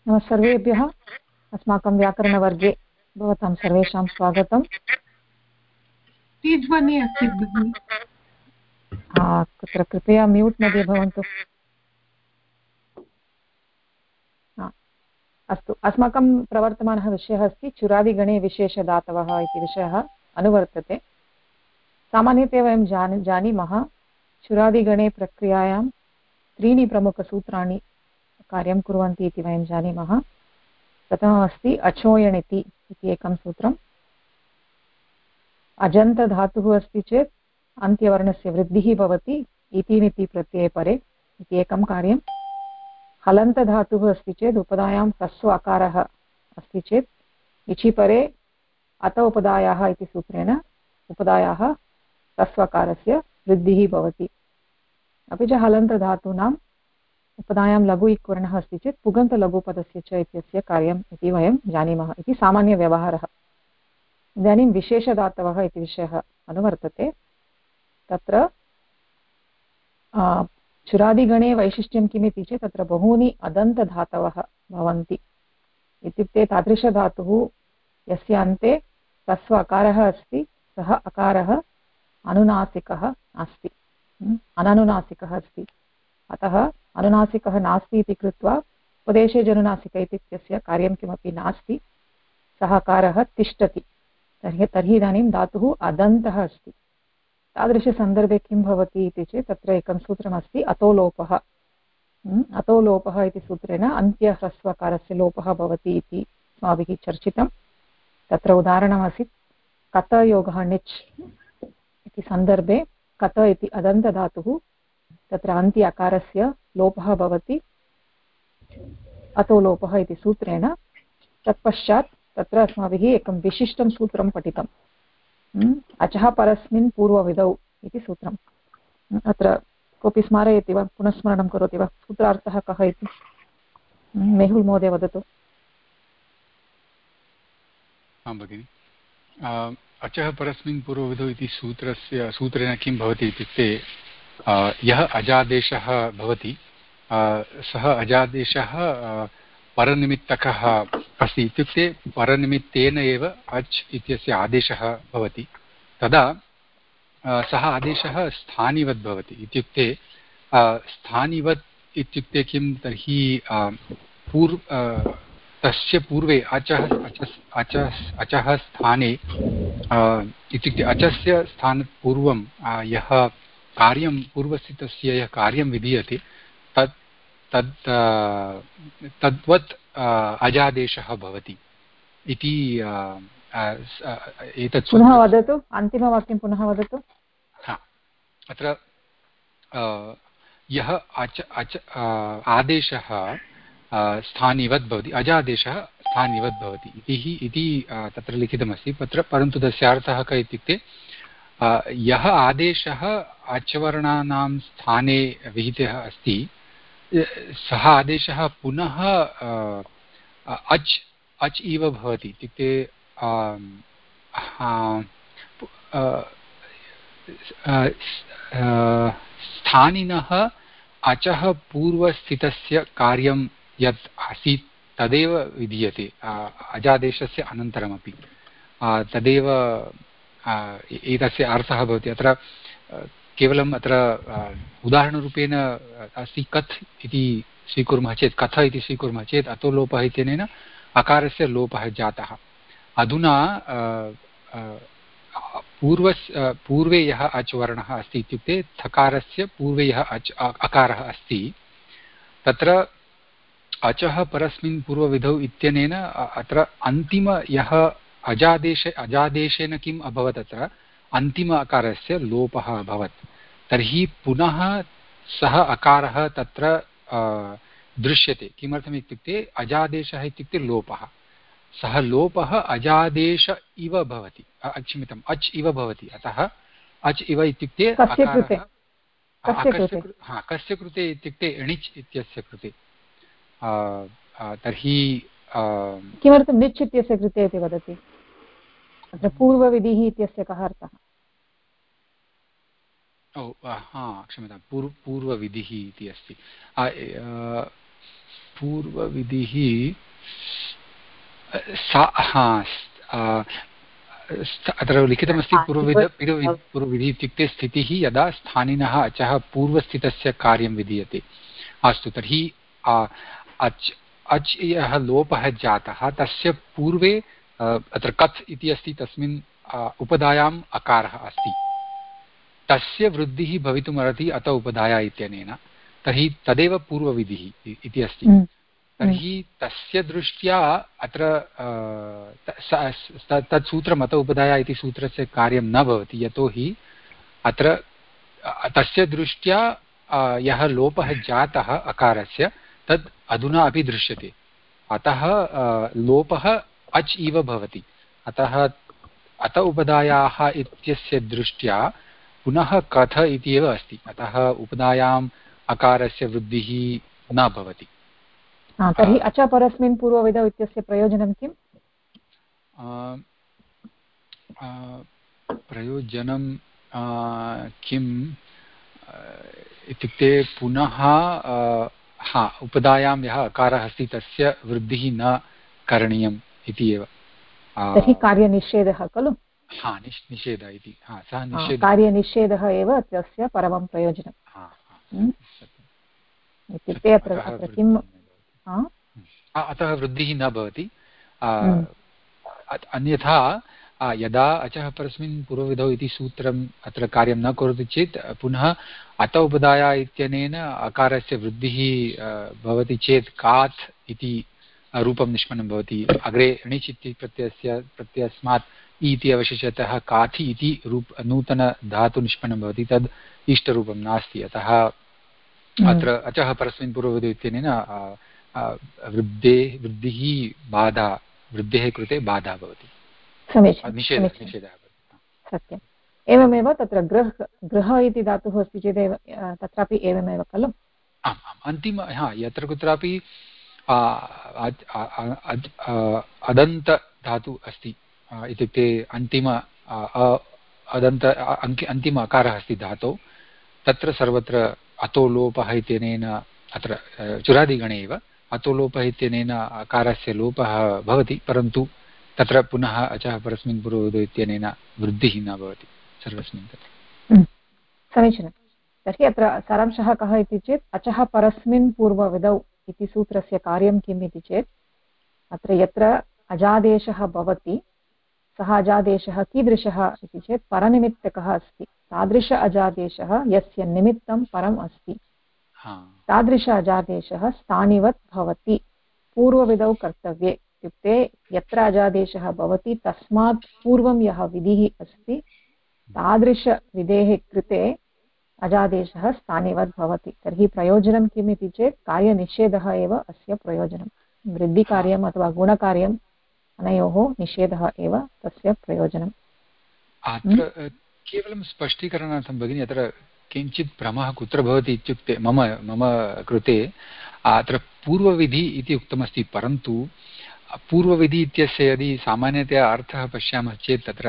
नमः सर्वेभ्यः अस्माकं व्याकरणवर्गे भवतां सर्वेषां स्वागतम्। ध्वनिः अस्ति भगिनि, तत्र कृपया म्यूट् मध्ये भवन्तु। अस्तु, अस्माकं प्रवर्तमानः विषयः अस्ति चुरादिगणे विशेषधातवः इति विषयः अनुवर्तते। सामान्यतया वयं जानीमः चुरादिगणे प्रक्रियायां त्रीणि प्रमुखसूत्राणि कार्यं कुर्वन्ति इति वयं जानीमः। प्रथममस्ति अचोयणिति इति एकं सूत्रम्। अजन्तधातुः अस्ति चेत् अन्त्यवर्णस्य वृद्धिः भवति इति निति प्रत्यये परे इति एकं कार्यं। हलन्तधातुः अस्ति चेत् उपधायां ह्रस्व अकारः अस्ति चेत् इचि परे अत उपधायाः इति सूत्रेण उपधायाः ह्रस्वकारस्य वृद्धिः भवति। अपि च हलन्तधातूनाम् उपधायां लघु इक्वर्णः अस्ति चेत् पुगन्तलघुपदस्य च इत्यस्य कार्यम् इति वयं जानीमः इति सामान्यव्यवहारः। इदानीं विशेषधातवः इति विषयः अनुवर्तते। तत्र चुरादिगणे वैशिष्ट्यं किमिति चेत् तत्र बहूनि अदन्तधातवः भवन्ति। इत्युक्ते तादृशधातुः यस्य अन्ते ह्रस्व अकारः अस्ति, सः अकारः अनुनासिकः नास्ति, अननुनासिकः अस्ति। अतः अनुनासिकः नास्ति इति कृत्वा उपदेशे जनुनासिक इत्यस्य कार्यं किमपि नास्ति, सः अकारः तिष्ठति। तर्हि इदानीं धातुः अदन्तः अस्ति। तादृशसन्दर्भे किं भवति इति चेत् तत्र एकं सूत्रमस्ति अतोलोपः। अतोलोपः इति सूत्रेण अन्त्यह्रस्वकारस्य लोपः भवति इति अस्माभिः चर्चितं। तत्र उदाहरणमासीत् कतयोगः निच् इति सन्दर्भे कत इति अदन्तधातुः, तत्र अन्त्य अकारस्य लोपः भवति अतोलोपः इति सूत्रेण। तत्पश्चात् तत्र अस्माभिः एकं विशिष्टं सूत्रं पठितम्, अचः परस्मिन् पूर्वविधौ इति सूत्रम्। अत्र कोऽपि स्मारयति वा, पुनः स्मरणं करोति वा, सूत्रार्थः कः इति? मेहुल् महोदय वदतु। आं भगिनि, अचः परस्मिन् पूर्वविधौ इति सूत्रेण किं भवति इत्युक्ते यः अजादेशः भवति सः अजादेशः परनिमित्तकः अस्ति। इत्युक्ते परनिमित्तेन एव अच् इत्यस्य आदेशः भवति। तदा सः आदेशः स्थानिवत् भवति। इत्युक्ते स्थानिवत् इत्युक्ते किं तर्हि तस्य पूर्वे अचः स्थाने इत्युक्ते अचस्य स्थानात् पूर्वं यः कार्यं पूर्वस्थितस्य यः कार्यं विधीयते तद्वत् अजादेशः भवति इति एतत् पुनः वदतु, अन्तिमवाक्यं पुनः वदतु। अत्र यः आदेशः स्थानिवत् भवति, अजादेशः स्थानिवत् भवति इति तत्र लिखितमस्ति तत्र। परन्तु तस्य अर्थः कः इत्युक्ते यः आदेशः अचवर्णानां स्थाने विहितः अस्ति सः आदेशः पुनः अच् इव भवति। इत्युक्ते स्थानिनः अचः पूर्वस्थितस्य कार्यं यत् आसीत् तदेव विधीयते अजादेशस्य अनन्तरमपि। तदेव एतस्य अर्थः भवति। अत्र केवलम् अत्र उदाहरणरूपेण अस्ति कथ् इति स्वीकुर्मः चेत्, कथ इति स्वीकुर्मः चेत् अतो लोपः इत्यनेन अकारस्य लोपः जातः। अधुना पूर्वे यः अच् वर्णः अस्ति इत्युक्ते थकारस्य पूर्वे यः अकारः अस्ति तत्र अचः परस्मिन् पूर्वविधौ इत्यनेन अत्र अन्तिम यः अजादेशेन किम् अभवत्, अत्र अन्तिम अकारस्य लोपः अभवत्। तर्हि पुनः सः अकारः तत्र दृश्यते। किमर्थम् इत्युक्ते अजादेशः इत्युक्ते लोपः, सः लोपः अजादेश इव भवति, क्षम्यताम् अच् इव भवति। अतः अच् इव इत्युक्ते कस्य कृते इत्युक्ते णिच् इत्यस्य कृते। तर्हि किमर्थं निच् इत्यस्य कृते इति वदति? अत्र पूर्वविधिः इत्यस्य कः अर्थः? क्षम्यतां पूर्वविधिः इति अस्ति। पूर्वविधिः अत्र लिखितमस्ति पूर्वविधिः इत्युक्ते स्थितिः यदा स्थानिनः अचः पूर्वस्थितस्य कार्यं विधीयते। अस्तु, तर्हि अच् यः लोपः जातः तस्य पूर्वे अत्र कथ् इति अस्ति, तस्मिन् उपधायाम् अकारः अस्ति, तस्य वृद्धिः भवितुमर्हति अत उपधाया इत्यनेन, तर्हि तदेव पूर्वविधिः इति अस्ति। तर्हि तस्य दृष्ट्या अत्र तत् सूत्रम् अत उपधाया इति सूत्रस्य कार्यं न भवति, यतोहि अत्र तस्य दृष्ट्या यः लोपः जातः अकारस्य तद् अधुना अपि दृश्यते, अतः लोपः अच् इव भवति। अतः अत उपधायाः इत्यस्य दृष्ट्या पुनः कथ इति एव अस्ति, अतः उपधायाम् अकारस्य वृद्धिः न भवति। तर्हि अच परस्मिन् पूर्वविधौ इत्यस्य प्रयोजनं किम्? प्रयोजनं किम् इत्युक्ते पुनः उपधायां यः अकारः अस्ति तस्य वृद्धिः न करणीयम् इति एव। तर्हि कार्यनिषेधः खलु? निषेधः इति, सः निषेधः, कार्यनिषेधः एव तस्य परमं प्रयोजनम्। इत्युक्ते अत्र किम् अतः वृद्धिः न भवति। अन्यथा यदा अचः परस्मिन् पूर्वविधौ इति सूत्रम् अत्र कार्यं न करोति चेत् पुनः अत उपधाया इत्यनेन अकारस्य वृद्धिः भवति चेत् कात् इति रूपं निष्पन्नं भवति। अग्रे णिच् इति प्रत्ययस्मात् इति अवशिष्यतः काथि इति नूतनधातु निष्पन्नं भवति, तद् इष्टरूपं नास्ति। अतः अत्र अचः परस्मिन् पूर्वविधौ इत्यनेन वृद्धेः बाधा, वृद्धेः कृते बाधा भवति, निषेधः भवति। सत्यम्। एवमेव तत्र गृह इति धातुः अस्ति चेदेव तत्रापि एवमेव खलु? आम् अन्तिम यत्र कुत्रापि अदन्तधातु अस्ति, इत्युक्ते अन्तिम अकारः अस्ति धातौ, तत्र सर्वत्र अतो लोपः इत्यनेन, अत्र चुरादिगणे एव अतो लोपः इत्यनेन अकारस्य लोपः भवति, परन्तु तत्र पुनः अचः परस्मिन् पूर्वविधौ इत्यनेन वृद्धिः न भवति सर्वस्मिन् तत्र। समीचीनं। तर्हि अत्र सारांशः कः इति चेत् अचः परस्मिन् पूर्वविधौ इति सूत्रस्य कार्यं किम् इति चेत् अत्र यत्र अजादेशः भवति सः अजादेशः कीदृशः इति चेत् परनिमित्तकः अस्ति। तादृश अजादेशः यस्य निमित्तं परम् अस्ति तादृश अजादेशः स्थानिवत् भवति पूर्वविधौ कर्तव्ये। इत्युक्ते यत्र अजादेशः भवति तस्मात् पूर्वं यः विधिः अस्ति तादृशविधेः कृते अजादेशः स्थानिवत् भवति। तर्हि प्रयोजनं किम् इति चेत् कार्यनिषेधः एव अस्य प्रयोजनं। वृद्धिकार्यम् अथवा गुणकार्यम् अनयोः निषेधः एव तस्य प्रयोजनम्। अत्र केवलं स्पष्टीकरणार्थं भगिनी, अत्र किञ्चित् भ्रमः कुत्र भवति इत्युक्ते मम कृते अत्र पूर्वविधि इति उक्तमस्ति, परन्तु पूर्वविधि इत्यस्य यदि सामान्यतया अर्थः पश्यामः चेत् तत्र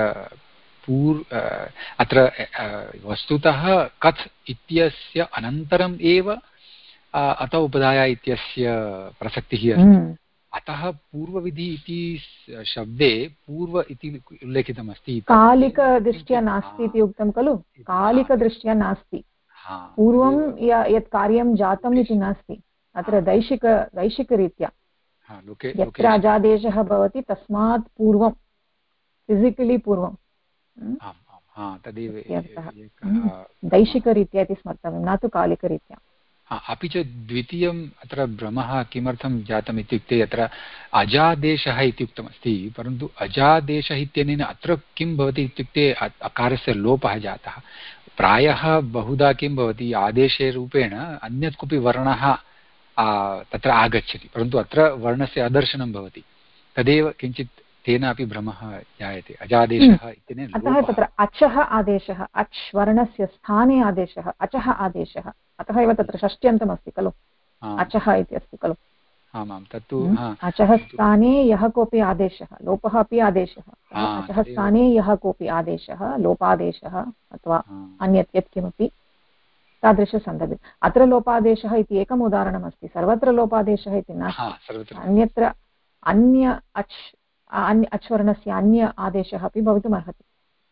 अत्र वस्तुतः कथ् इत्यस्य अनन्तरम् एव अत उपधाया इत्यस्य प्रसक्तिः अस्ति। अतः पूर्वविधि इति शब्दे पूर्व इति उल्लेखितमस्ति। कालिकदृष्ट्या नास्ति इति उक्तं खलु? कालिकदृष्ट्या नास्ति, पूर्वं यत् कार्यं जातम् इति नास्ति। अत्र दैशिकरीत्या यत्र अजादेशः भवति तस्मात् पूर्वं, फिसिकलि पूर्वं, तदेव दैशिकरीत्या इति स्मर्तव्यं, न तु कालिकरीत्या। अपि च द्वितीयम् अत्र भ्रमः किमर्थं जातम् इत्युक्ते अत्र अजादेशः इति उक्तमस्ति, परन्तु अजादेशः इत्यनेन अत्र किं भवति इत्युक्ते अकारस्य लोपः जातः। प्रायः बहुधा किं भवति, आदेशे रूपेण अन्यत् कोऽपि वर्णः तत्र आगच्छति, परन्तु अत्र वर्णस्य अदर्शनं भवति, तदेव किञ्चित् तेन अपि भ्रमः जायते। अजादेशः इत्यनेन अतः तत्र अचः आदेशः, अच् वर्णस्य स्थाने आदेशः, अचः आदेशः, अतः एव तत्र षष्ट्यन्तमस्ति खलु, अचः इति अस्ति खलु। आमां, तत्तु अचः स्थाने यः कोऽपि आदेशः, लोपः अपि आदेशः, अचः स्थाने यः कोऽपि आदेशः, लोपादेशः अथवा अन्यत् यत्किमपि, तादृशसन्दर्भे अत्र लोपादेशः इति एकम् उदाहरणमस्ति, सर्वत्र लोपादेशः इति नास्ति। अन्यत्र अन्य अच्वर्णस्य अन्य आदेशः अपि भवितुमर्हति।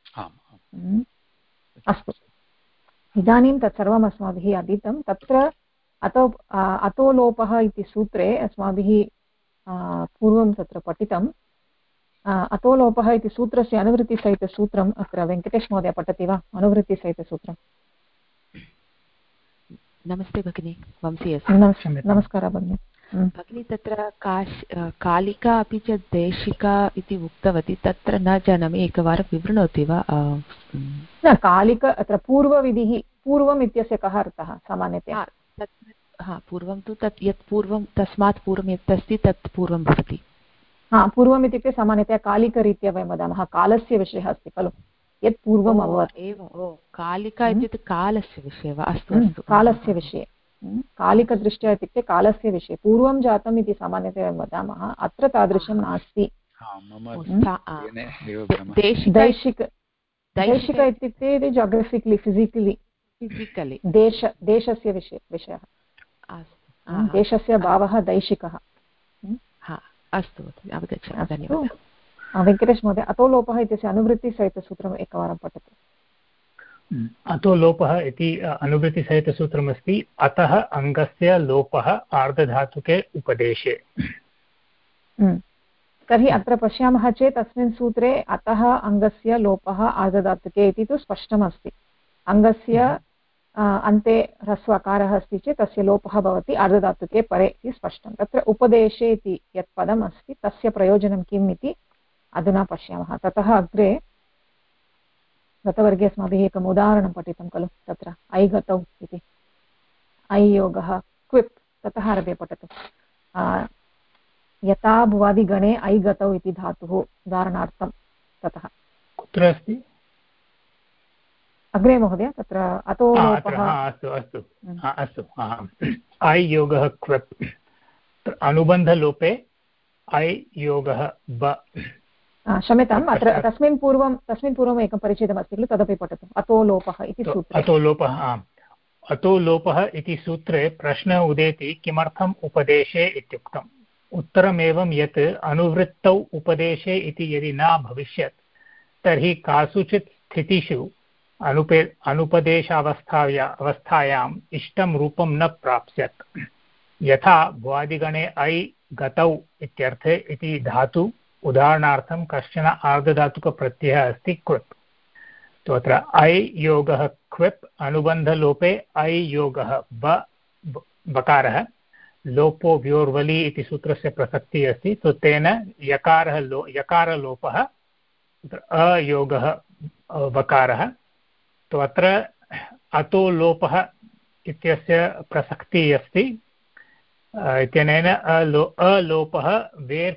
अस्तु, इदानीं तत्सर्वम् अस्माभिः अधीतं। तत्र अतो लोपः इति सूत्रे अस्माभिः पूर्वं तत्र पठितम्। अतो लोपः इति सूत्रस्य अनुवृत्तिसहितसूत्रम् अत्र वेङ्कटेश महोदय पठति वा? अनुवृत्तिसहितसूत्रम्। नमस्ते भगिनी, वंशी अस्ति। नमस्कारः भगिनी। भगिनी, तत्र कालिका अपि च देशिका इति उक्तवती, तत्र न जानामि, एकवारं विवृणोति वा? न, कालिक अत्र पूर्वविधिः, पूर्वम् इत्यस्य कः अर्थः सामान्यतया? पूर्वं तु तत् यत् पूर्वं, तस्मात् पूर्वं यत् अस्ति तत् पूर्वं भवति। पूर्वम् इत्युक्ते सामान्यतया कालिकरीत्या वयं वदामः, कालस्य विषयः अस्ति खलु, यत् पूर्वम् अभवत्। एवं, कालिका इत्युक्ते कालस्य विषये वा? अस्तु अस्तु, कालस्य विषये, कालिकदृष्ट्या इत्युक्ते कालस्य विषये पूर्वं जातम् इति सामान्यतया वयं वदामः, अत्र तादृशं नास्ति। दैशिक इत्युक्ते जोग्रफिकलि फिसिकलि देशस्य विषयः, देशस्य भावः दैशिकः। अस्तु, अवगच्छामि, धन्यवादः। वेङ्कटेश महोदय, अतो लोपः इत्यस्य अनुवृत्तिसहितसूत्रम् एकवारं पठतु। अतो लोपः इति अनुवृत्तिसहितसूत्रमस्ति। अतः अङ्गस्य लोपः आर्धधातुके उपदेशे। तर्हि अत्र पश्यामः चेत् अस्मिन् सूत्रे अतः अङ्गस्य लोपः आर्धधातुके इति तु स्पष्टमस्ति। अङ्गस्य अन्ते ह्रस्वकारः अस्ति चेत् तस्य लोपः भवति आर्धधातुके परे इति स्पष्टं। तत्र उपदेशे इति यत् पदम् अस्ति तस्य प्रयोजनं किम् इति अधुना पश्यामः। ततः अग्रे गतवर्गे अस्माभिः एकम् उदाहरणं पठितं खलु, तत्र ऐ गतौ इति, ऐ योगः क्विप्, ततः आरभ्य पठतु। यथा भुवादिगणे ऐ गतौ इति धातुः उदाहरणार्थं, ततः कुत्र अस्ति अग्रे महोदय? तत्र अतो लोपः। अस्तु अस्तु अस्तु, ऐ योगः क्विप्, अनुबन्धलोपे ऐ योगः ब। क्षम्यताम्, अत्र तस्मिन् पूर्वम् एकं परिचितमस्ति खलु, तदपि पठतु। अतो लोपः इति सूत्रे। अतो लोपः इति सूत्रे प्रश्नः उदेति, किमर्थम् उपदेशे इत्युक्तम्। उत्तरमेवं यत् अनुवृत्तौ उपदेशे इति यदि न भविष्यत् तर्हि कासुचित् स्थितिषु अनुपदेशावस्थायाम् इष्टं रूपं न प्राप्स्यत्। यथा भुवादिगणे ऐ गतौ इत्यर्थे इति धातु, उदाहरणार्थं कश्चन आर्धधातुकप्रत्ययः अस्ति क्विप्। तो अत्र ऐ योगः क्विप्, अनुबन्धलोपे ऐ योगः बकारः, लोपो व्योर्वलि इति सूत्रस्य प्रसक्तिः अस्ति। तो तेन यकारलोपः, अयोगः बकारः। तो अत्र अतो लोपः इत्यस्य प्रसक्तिः अस्ति। इत्यनेन अलोपः वेर्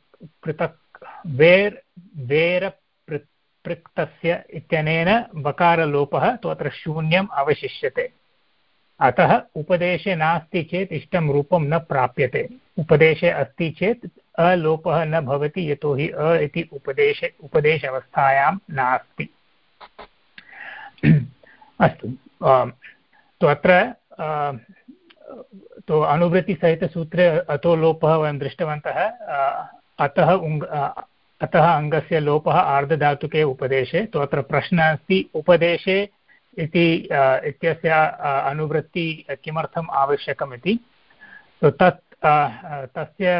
पृक्तस्य इत्यनेन बकारलोपः, तो अत्र शून्यम् अवशिष्यते। अतः उपदेशे नास्ति चेत् इष्टं रूपं न प्राप्यते, उपदेशे अस्ति चेत् अलोपः न भवति, यतोहि अ इति उपदेश अवस्थायां नास्ति। अस्तु, तो अत्र तो अनुवृत्तिसहितसूत्रे अतो लोपः वयं दृष्टवन्तः। अतः अङ्गस्य लोपः आर्धधातुके उपदेशे। तो अत्र प्रश्नः अस्ति, उपदेशे इत्यस्य अनुवृत्ति किमर्थम् आवश्यकम् इति। तो तस्य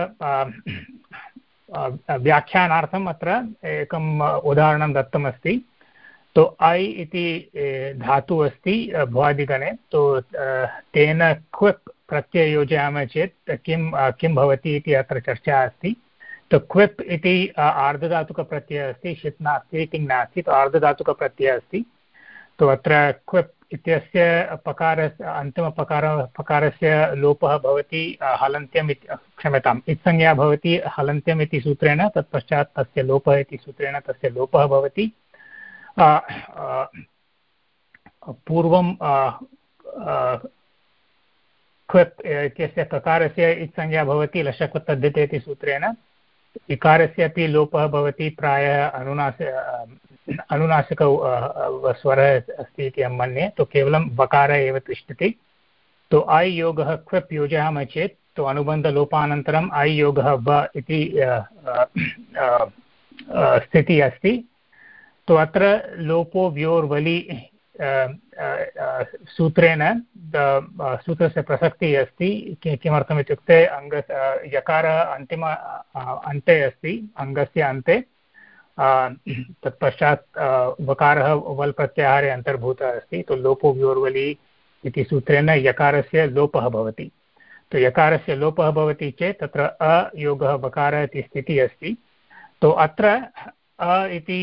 व्याख्यानार्थम् अत्र एकम् उदाहरणं दत्तमस्ति। तो ऐ इति धातुः अस्ति भुवादिगणे, तो तेन क्विप् प्रत्यय योजयामः चेत् किं भवति इति अत्र चर्चा अस्ति। तो क्विप् इति आर्धधातुकप्रत्ययः अस्ति, षित् नास्ति, तिङ् नास्ति, तो आर्धधातुकप्रत्ययः अस्ति। तो अत्र क्विप् इत्यस्य अन्तिमपकारस्य लोपः भवति हलन्त्यम् इति, क्षम्यताम्, इत्संज्ञा भवति हलन्त्यम् इति सूत्रेण, तत्पश्चात् तस्य लोपः इति सूत्रेण तस्य लोपः भवति। पूर्वं क्विप् इत्यस्य ककारस्य इत्संज्ञा भवति लशक्वतद्धिते इति सूत्रेण, इकारस्य अपि लोपः भवति प्रायः अनुनास अनुनासिकौ स्वरः अस्ति इति अहं मन्ये तो केवलं वकारः एव तिष्ठति तो ऐ योगः क्विप् योजयामः चेत् तो अनुबन्धलोपानन्तरम् ऐ योगः व इति स्थितिः अस्ति तो अत्र लोपो व्योर्वलि सूत्रेण सूत्रस्य प्रसक्तिः अस्ति किमर्थम् इत्युक्ते यकारः अन्ते अस्ति अङ्गस्य अन्ते तत्पश्चात् वकारः वल् प्रत्याहारे अन्तर्भूतः अस्ति तो लोपो व्योर्वलि इति सूत्रेण यकारस्य लोपः भवति तो यकारस्य लोपः भवति चेत् तत्र अयोगः वकारः इति स्थितिः अस्ति तो अत्र इति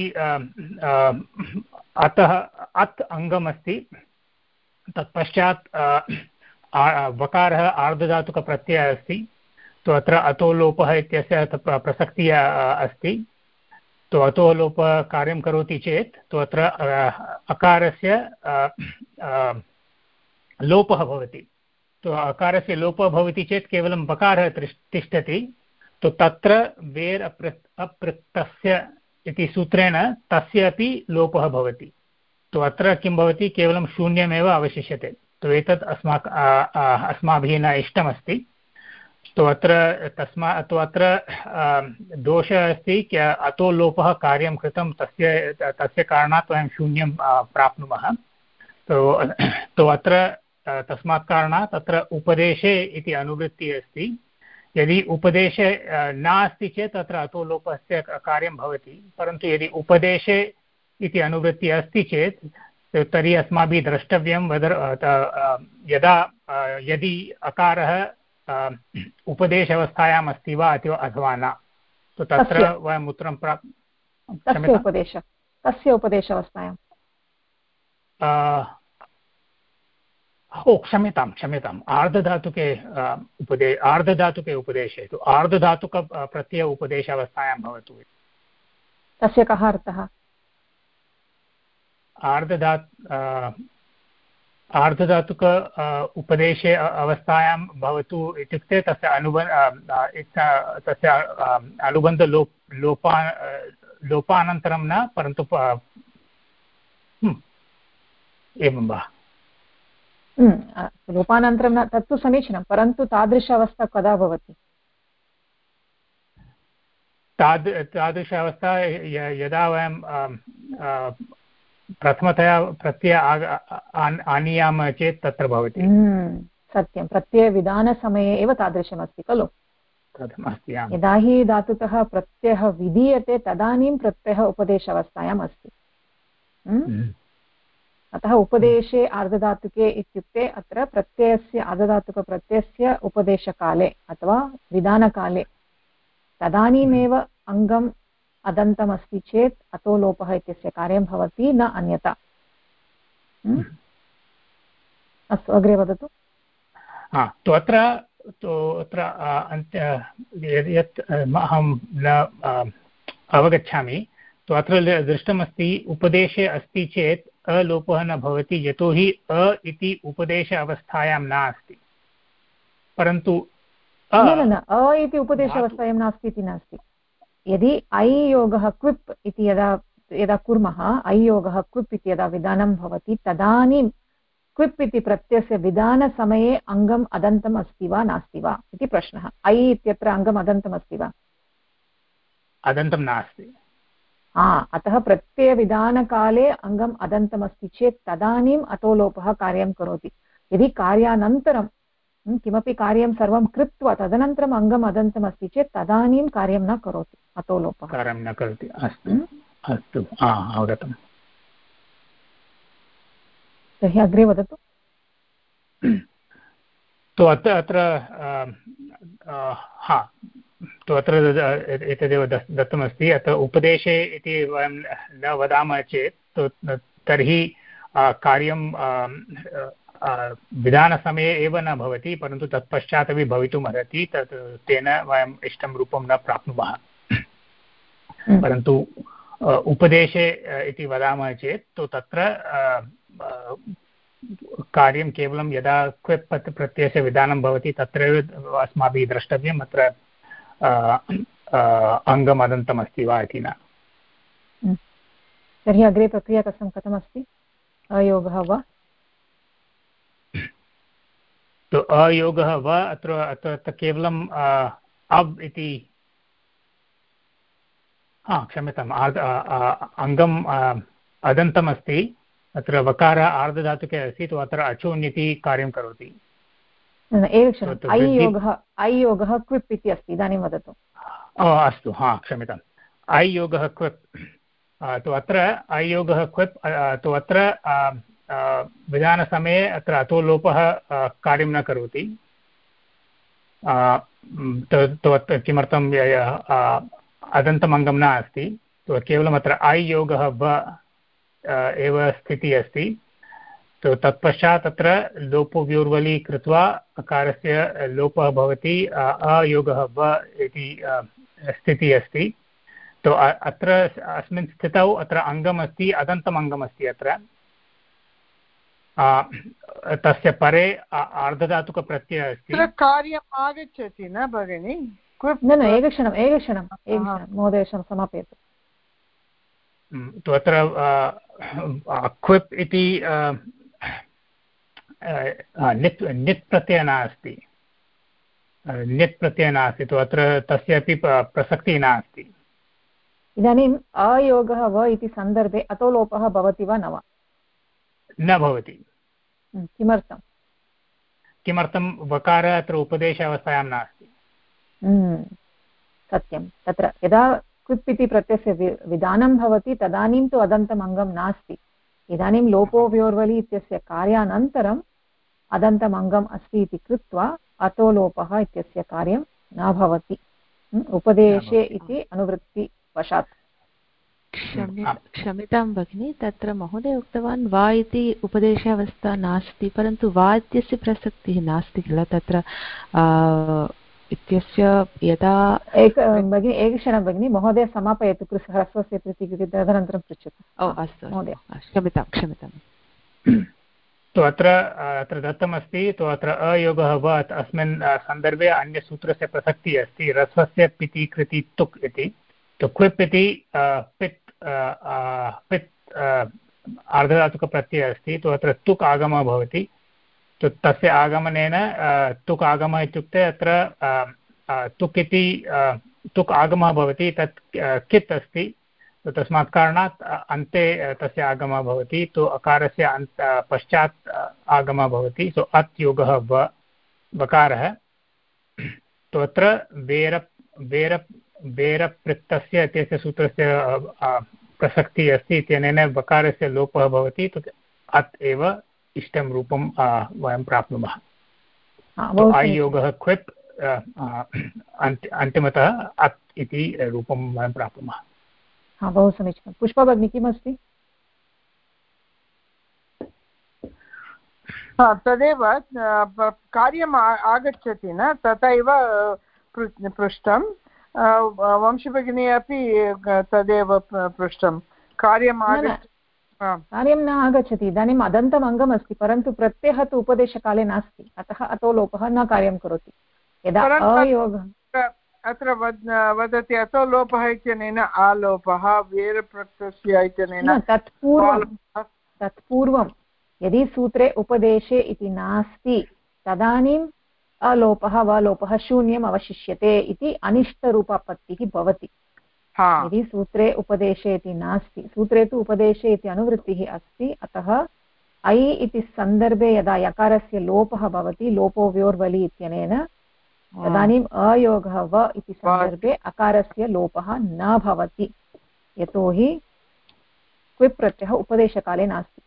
अतः अत् अङ्गमस्ति तत्पश्चात् वकारः आर्धधातुकप्रत्ययः अस्ति तो अत्र अतो लोपः इत्यस्य प्रसक्तिः अस्ति तो अतो लोपः कार्यं करोति चेत् तो अत्र अकारस्य लोपः भवति तो अकारस्य लोपः भवति चेत् केवलं वकारः तिष्ठति तो तत्र वेर् अपृक्तस्य इति सूत्रेण तस्य अपि लोपः भवति तो अत्र किं भवति केवलं शून्यमेव अवशिष्यते तो एतत् अस्माभिः न इष्टमस्ति तो अत्र दोषः अस्ति अतो लोपः कार्यं कृतं तस्य कारणात् वयं शून्यं प्राप्नुमः तो अत्र तस्मात् कारणात् अत्र उपदेशे इति अनुवृत्तिः अस्ति यदि उपदेशे नास्ति चेत् तत्र अतो लोपस्य कार्यं भवति परन्तु यदि उपदेशे इति अनुवृत्तिः अस्ति चेत् तर्हि अस्माभिः द्रष्टव्यं यदि अकारः उपदेशावस्थायाम् अस्ति वा अथवा न तो तत्र वयम् उत्तरं कस्य उपदेशावस्थायां क्षम्यताम् आर्धधातुके उपदेशे तु आर्धधातुकप्रत्यय उपदेशावस्थायां भवतु तस्य कः अर्थः आर्धधातुक उपदेशे अवस्थायां भवतु इत्युक्ते तस्य लोपानन्तरं न परन्तु एवं वा लोपानन्तरं न तत्तु समीचीनं परन्तु तादृश अवस्था कदा भवति तादृश अवस्था यदा वयं प्रथमतया प्रत्यय आनीयामः चेत् तत्र भवति सत्यं प्रत्ययविधानसमये एव तादृशमस्ति खलु यदा हि धातुतः प्रत्ययः विधीयते तदानीं प्रत्ययः उपदेशावस्थायाम् अस्ति अतः उपदेशे आर्धधातुके इत्युक्ते अत्र प्रत्ययस्य आर्धधातुकप्रत्ययस्य उपदेशकाले अथवा विधानकाले तदानीमेव अङ्गम् अदन्तमस्ति चेत् अतो लोपः इत्यस्य कार्यं भवति न अन्यथा अस्तु अग्रे वदतु तो अत्र यत् अहं न अवगच्छामि तो अत्र दृष्टमस्ति उपदेशे अस्ति चेत् अलोपः न भवति यतोहि इति उपदेश अवस्थायां नास्ति परन्तु न इति उपदेश अवस्थायां नास्ति इति नास्ति यदि ऐ योगः क्विप् इति यदा कुर्मः ऐ योगः क्विप् इति यदा विधानं भवति तदानीं क्विप् इति प्रत्ययस्य विधानसमये अङ्गम् अदन्तम् अस्ति वा नास्ति वा इति प्रश्नः ऐ इत्यत्र अङ्गम् अदन्तम् अस्ति वा अदन्तं नास्ति अतः प्रत्ययविधानकाले अङ्गम् अदन्तमस्ति चेत् तदानीम् अतो लोपः कार्यं करोति यदि कार्यानन्तरं किमपि कार्यं सर्वं कृत्वा तदनन्तरम् अङ्गम् अदन्तमस्ति चेत् तदानीं कार्यं न करोति अतो लोपः कार्यं न करोति अस्तु अवगतम् तर्हि अग्रे वदतु तो अत्र एतदेव दत्तमस्ति अत्र उपदेशे इति वयं न वदामः चेत् तर्हि कार्यं विधानसमये एव न भवति परन्तु तत्पश्चात् अपि भवितुम् अर्हति तेन वयम् इष्टं रूपं न प्राप्नुमः परन्तु उपदेशे इति वदामः चेत् तो तत्र कार्यं केवलं यदा क्विप् प्रत्ययस्य विधानं भवति तत्रैव अस्माभिः द्रष्टव्यम् अत्र अङ्गमदन्तमस्ति वा इति न तर्हि अग्रे प्रक्रिया कथमस्ति? अयोगः वा? तो अयोगः वा अत्र केवलम् अब् इति क्षम्यताम् अङ्गम् अदन्तमस्ति, अत्र वकारः आर्धधातुके अस्ति, तो अत्र अचून् इति कार्यं करोति। अयोगः क्विप् इति अस्ति, इदानीं वदतु। अस्तु, क्षम्यताम्, अयोगः क्विप्। तु अत्र अयोगः क्विप्, तु अत्र विधानसमये अत्र अतो लोपः कार्यं न करोति। किमर्थं अदन्तम् अङ्गं न अस्ति, तो केवलम् अत्र अयोगः व एव स्थितिः अस्ति। तो तत्पश्चात् अत्र लोपोव्योर्वलि कृत्वा अकारस्य लोपः भवति, अयोगः व इति स्थितिः अस्ति। तो अत्र अस्मिन् स्थितौ अत्र अङ्गम् अस्ति, अदन्तम् अङ्गम् अस्ति। अत्र तस्य परे आर्धधातुकप्रत्ययः अस्ति। कार्यम् आगच्छति न भगिनि? न, एकक्षणं महोदय, समापयतु। तु अत्र क्विप् इति नित् प्रत्ययः नास्ति, नित् प्रत्ययः नास्ति, तु अत्र तस्य अपि प्रसक्तिः नास्ति। इदानीम् अयोगः व इति सन्दर्भे अतो लोपः भवति वा न वा? न भवति। किमर्थं? वकारः अत्र उपदेश अवस्थायां नास्ति। सत्यं, तत्र यदा क्विप् इति प्रत्ययस्य विधानं भवति तदानीं तु अदन्तम् अङ्गं नास्ति। इदानीं लोपोव्योर्वलि इत्यस्य कार्यानन्तरम् अदन्तम् अङ्गम् अस्ति इति कृत्वा अतो लोपः इत्यस्य कार्यं न भवति, उपदेशे इति अनुवृत्तिवशात्। क्षम्यतां भगिनि, तत्र महोदय उक्तवान् वा इति उपदेशावस्था नास्ति, परन्तु वा इत्यस्य प्रसक्तिः नास्ति किल तत्र इत्यस्य। यदा भगिनि, एकक्षणं भगिनि, महोदय समापयतु ह्रस्वस्य कृते, तदनन्तरं पृच्छतु। अस्तु महोदय, क्षम्यतां। तो अत्र दत्तमस्ति, तो अत्र अयोगः व अस्मिन् सन्दर्भे अन्यसूत्रस्य प्रसक्तिः अस्ति, ह्रस्वस्य पिति कृति तुक् इति। तो क्विप् इति पित् आर्धधातुकप्रत्ययः अस्ति, तो अत्र तुक् आगमः भवति। तो तस्य आगमनेन तुक् आगमः इत्युक्ते अत्र तुक् आगमः भवति, तत् कित् अस्ति, तो तस्मात् कारणात् अन्ते तस्य आगमः भवति। तो अकारस्य पश्चात् आगमः भवति, सो अत् योगः वकारः। तो अत्र वेरपृक्तस्य इत्यस्य सूत्रस्य प्रसक्तिः अस्ति इत्यनेन वकारस्य लोपः भवति, तो अत् एव इष्टं रूपं वयं प्राप्नुमः। अयोगः क्विप्, अन्तिमतः अत् इति रूपं वयं प्राप्नुमः। बहु समीचीनं। पुष्पा भगिनी, किमस्ति? तदेव कार्यम् आगच्छति न, तथैव पृष्टं। वंशीभगिनी अपि तदेव पृष्टं, कार्यम् आगच्छति। कार्यं न आगच्छति। इदानीम् अदन्तम् अङ्गम् अस्ति, परन्तु प्रत्ययः तु उपदेशकाले नास्ति, अतः अतो लोपः न कार्यं करोति। यदा अयोगः अत्र वदति अतो लोपः इत्यनेन आलोपः, वेरप्रत्ययस्य इत्यनेन तत्पूर्वं यदि सूत्रे उपदेशे इति नास्ति तदानीम् अलोपः वा लोपः शून्यम् अवशिष्यते इति अनिष्टरूपापत्तिः भवति। यदि सूत्रे उपदेशे इति नास्ति, सूत्रे तु उपदेशे इति अनुवृत्तिः अस्ति, अतः ऐ इति सन्दर्भे यदा यकारस्य लोपः भवति लोपो व्योर्वलि इत्यनेन, तदानीम् अयोगः व इति सन्दर्भे अकारस्य लोपः न भवति, यतोहि क्विप् प्रत्ययः उपदेशकाले नास्ति।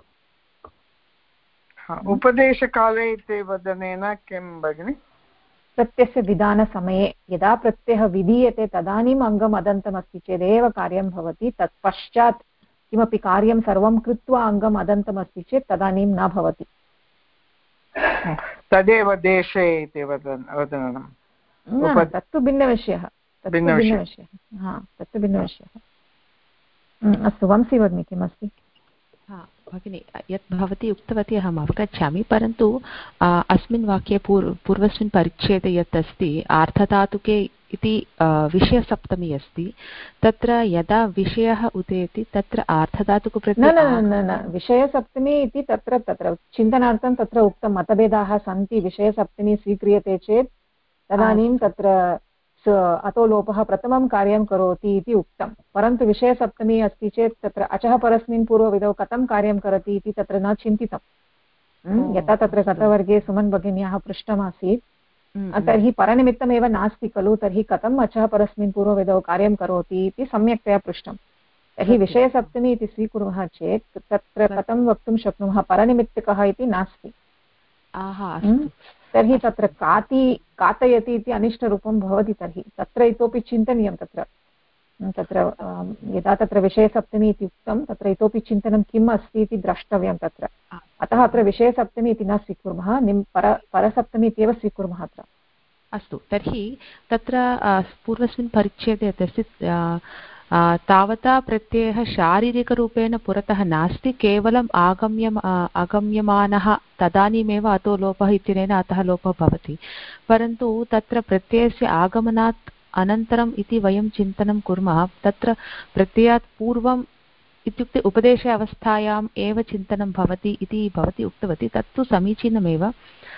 उपदेशकाले इति वदनेन किं भगिनि? प्रत्ययस्य विधानसमये यदा प्रत्ययः विधीयते तदानीम् अङ्गम् अदन्तमस्ति चेदेव कार्यं भवति, तत्पश्चात् किमपि कार्यं सर्वं कृत्वा अङ्गम् अदन्तमस्ति चेत् तदानीं न भवति। तदेव देशे इति वदनं। तत्तु भिन्नविषयः। तत्तु भिन्नविषयः। अस्तु, वंशी भगिनी, किमस्ति? भगिनि, यत् भवती उक्तवती अहम् अवगच्छामि, परन्तु अस्मिन् वाक्ये पूर्वस्मिन् परिच्छेदे यत् अस्ति आर्धधातुके इति विषयसप्तमी अस्ति तत्र यदा विषयः उदेति तत्र आर्धधातुकप्रत्ययः न विषयसप्तमी इति तत्र चिन्तनार्थं तत्र उक्तं मतभेदाः सन्ति विषयसप्तमी स्वीक्रियते चेत् तदानीं तत्र अतो लोपः प्रथमं कार्यं करोति इति उक्तं परन्तु विषयसप्तमी अस्ति चेत् तत्र अचः परस्मिन् पूर्वविधौ कथं कार्यं करोति इति तत्र न चिन्तितं यथा तत्र गतवर्गे सुमन् भगिन्याः पृष्टमासीत् तर्हि परनिमित्तमेव नास्ति खलु तर्हि कथम् अचः परस्मिन् पूर्वविधौ कार्यं करोति इति सम्यक्तया पृष्टं तर्हि विषयसप्तमी इति स्वीकुर्मः चेत् तत्र कथं वक्तुं शक्नुमः परनिमित्तकः इति नास्ति तर्हि तत्र कातयति इति अनिष्टरूपं भवति तर्हि तत्र इतोपि चिन्तनीयं तत्र यदा तत्र विषयसप्तमी इति उक्तं तत्र इतोपि चिन्तनं किम् अस्ति इति द्रष्टव्यं तत्र अतः अत्र विषयसप्तमी इति न स्वीकुर्मः परसप्तमी इत्येव स्वीकुर्मः अत्र अस्तु तर्हि तत्र पूर्वस्मिन् परिच्छेदे अस्ति तावता प्रत्ययः शारीरिकरूपेण पुरतः नास्ति केवलम् आगम्यमानः तदानीमेव अतो लोपः इत्यनेन अतः लोपः भवति परन्तु तत्र प्रत्ययस्य आगमनात् अनन्तरम् इति वयं चिन्तनं कुर्मः तत्र प्रत्ययात् पूर्वम् इत्युक्ते उपदेशे अवस्थायाम् एव चिन्तनं भवति इति भवती उक्तवती तत्तु समीचीनमेव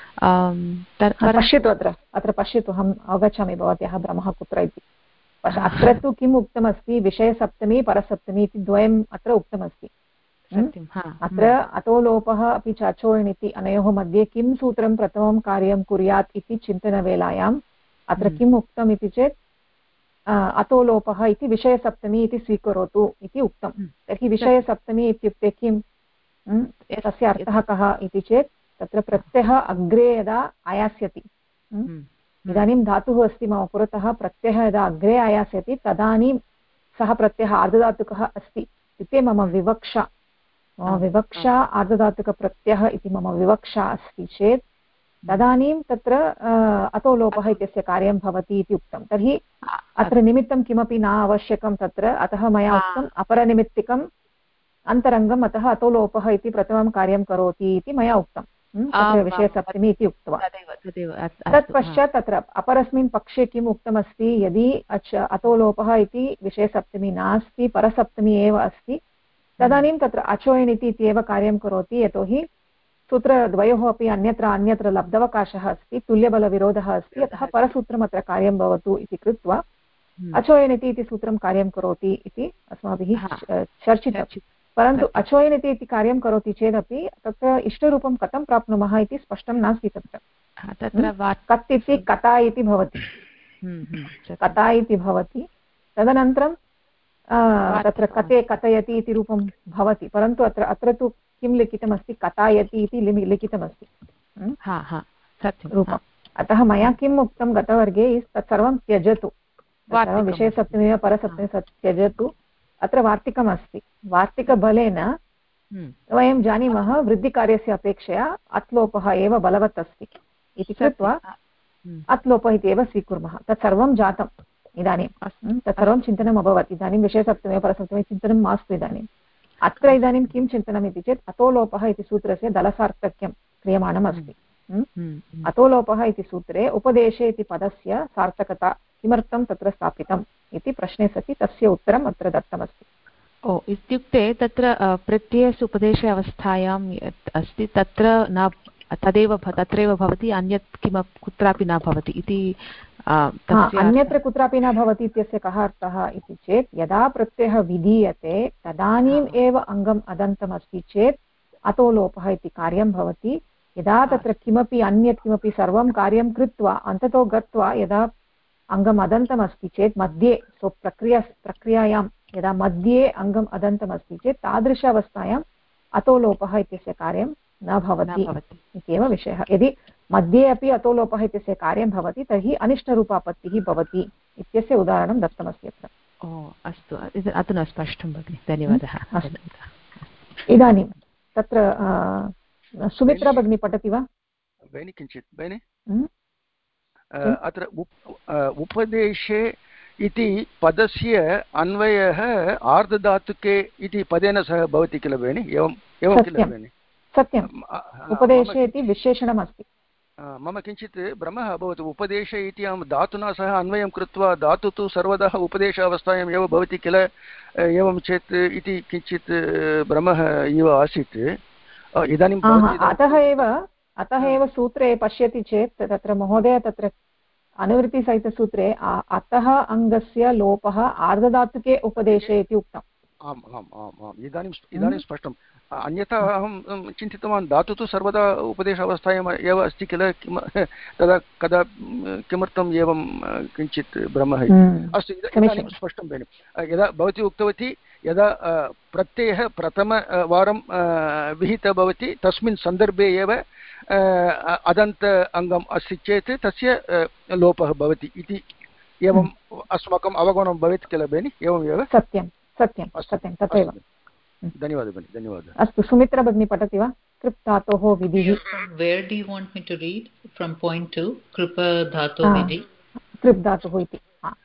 पश्यतु अत्र पश्यतु अहम् अवगच्छामि भवत्याः भ्रमः कुत्र इति अत्र तु किम् उक्तमस्ति विषयसप्तमी परसप्तमी इति द्वयम् अत्र उक्तमस्ति अत्र अतो लोपः अपि च अचोयणिति अनयोः मध्ये किं सूत्रं प्रथमं कार्यं कुर्यात् इति चिन्तनवेलायाम् अत्र किम् उक्तम् इति चेत् अतो लोपः इति विषयसप्तमी इति स्वीकरोतु इति उक्तं तर्हि विषयसप्तमी इत्युक्ते किं तस्य अर्थः कः इति चेत् तत्र प्रत्ययः अग्रे यदा आयास्यति इदानीं धातुः अस्ति मम पुरतः प्रत्ययः यदा अग्रे आयास्यति तदानीं सः प्रत्ययः आर्धधातुकः अस्ति इत्युक्ते मम विवक्षा आर्धधातुकप्रत्ययः इति मम विवक्षा अस्ति चेत् तदानीं तत्र अतो लोपः इत्यस्य कार्यं भवति इति उक्तं तर्हि अत्र निमित्तं किमपि न आवश्यकं तत्र अतः मया उक्तम् अपरनिमित्तिकम् अन्तरङ्गम् अतः अतो लोपः इति प्रथमं कार्यं करोति इति मया उक्तं तत्र विषयसप्तमी इति उक्तवान् तत्पश्चात् तत्र अपरस्मिन् पक्षे किम् उक्तमस्ति यदि अतो लोपः इति विषयसप्तमी नास्ति परसप्तमी एव अस्ति तदानीं तत्र अचोयणिति इत्येव कार्यं करोति यतोहि सूत्रद्वयोः अपि अन्यत्र लब्धवकाशः अस्ति तुल्यबलविरोधः अस्ति अतः परसूत्रम् अत्र कार्यं भवतु इति कृत्वा अचोयणिति इति सूत्रं कार्यं करोति इति अस्माभिः चर्चितं परन्तु अचोयणिति इति कार्यं करोति चेदपि तत्र इष्टरूपं कथं प्राप्नुमः इति स्पष्टं नास्ति तत्र कत् इति कथा इति भवति कथा इति भवति तदनन्तरं तत्र कते कथयति इति रूपं भवति परन्तु अत्र तु किं लिखितमस्ति कथायति इति लिखितमस्ति रूपम् अतः मया किम् उक्तं गतवर्गे तत्सर्वं त्यजतु विषयसप्तमी परसप्तमी त्यजतु अत्र वार्तिकम् अस्ति वार्तिकबलेन वयं जानीमः वृद्धिकार्यस्य अपेक्षया अत्लोपः एव बलवत् अस्ति इति कृत्वा अत्लोपः इति एव स्वीकुर्मः तत्सर्वं जातम् इदानीं तत्सर्वं चिन्तनम् अभवत् इदानीं विषयसप्तमी परसप्तमी चिन्तनं मास्तु इदानीम् अत्र इदानीं किं चिन्तनम् इति चेत् अतो लोपः इति सूत्रस्य दलसार्थक्यं क्रियमाणम् अस्ति अतो लोपः इति सूत्रे उपदेशे इति पदस्य सार्थकता किमर्थं तत्र स्थापितम् इति प्रश्ने सति तस्य उत्तरम् अत्र दत्तमस्ति इत्युक्ते तत्र प्रत्ययस्य उपदेशे अवस्थायां अस्ति तत्र न तत्रैव भवति अन्यत् किमपि कुत्रापि न भवति इति अन्यत्र कुत्रापि न भवति इत्यस्य कः अर्थः इति चेत् यदा प्रत्ययः विधीयते तदानीम् एव अङ्गम् अदन्तमस्ति चेत् अतो लोपः इति कार्यं भवति यदा तत्र किमपि अन्यत् किमपि सर्वं कार्यं कृत्वा अन्ततो गत्वा यदा अङ्गम् अदन्तमस्ति चेत् मध्ये प्रक्रियायां यदा मध्ये अङ्गम् अदन्तमस्ति चेत् तादृश अवस्थायाम् अतो लोपः इत्यस्य कार्यं न भवति इत्येव विषयः यदि मध्ये अपि अतो लोपः इत्यस्य कार्यं भवति तर्हि अनिष्टरूपापत्तिः भवति इत्यस्य उदाहरणं दत्तमस्ति अत्र अस्तु अधुना स्पष्टं भगिनि धन्यवादः इदानीं तत्र सुमित्रा भगिनी पठति वा भगिनी किञ्चित् भगिनि अत्र उपदेशे इति पदस्य अन्वयः आर्धधातुके इति पदेन सह भवति किल भगिनि एवं किल भगिनि सत्यम् उपदेशे इति विशेषणमस्ति मम किञ्चित् भ्रमः अभवत् उपदेशे इति अहं धातुना सह अन्वयं कृत्वा धातु तु सर्वदा उपदेश अवस्थायाम् एव भवति किल एवं चेत् इति किञ्चित् भ्रमः इव आसीत् इदानीं अतः एव सूत्रे पश्यति चेत् तत्र महोदय तत्र अनुवृत्तिसहितसूत्रे अतः अङ्गस्य लोपः आर्धधातुके उपदेशे इति उक्तम्। आम् आम् आम् आम् इदानीं स्पष्टम् अन्यथा अहं चिन्तितवान् धातु तु सर्वदा उपदेश अवस्थायाम् एव अस्ति किल तदा कदा किमर्थम् एवं किञ्चित् भ्रमः अस्तु इदानीं स्पष्टं भगिनि यदा भवती उक्तवती यदा प्रत्ययः प्रथमवारं विहितः भवति तस्मिन् सन्दर्भे एव अदन्त अङ्गम् अस्ति चेत् तस्य लोपः भवति इति एवम् अस्माकम् अवगमनं भवेत् किल भगिनि एवमेव सत्यं सत्यं सत्यं तथैव धन्यवादः भगिनि धन्यवादः अस्तु सुमित्रा भगिनी पठति वा कृप् धातोः विधिः where do you want me to read from point 2 कृप धातोः विधि कृप् धातुः इति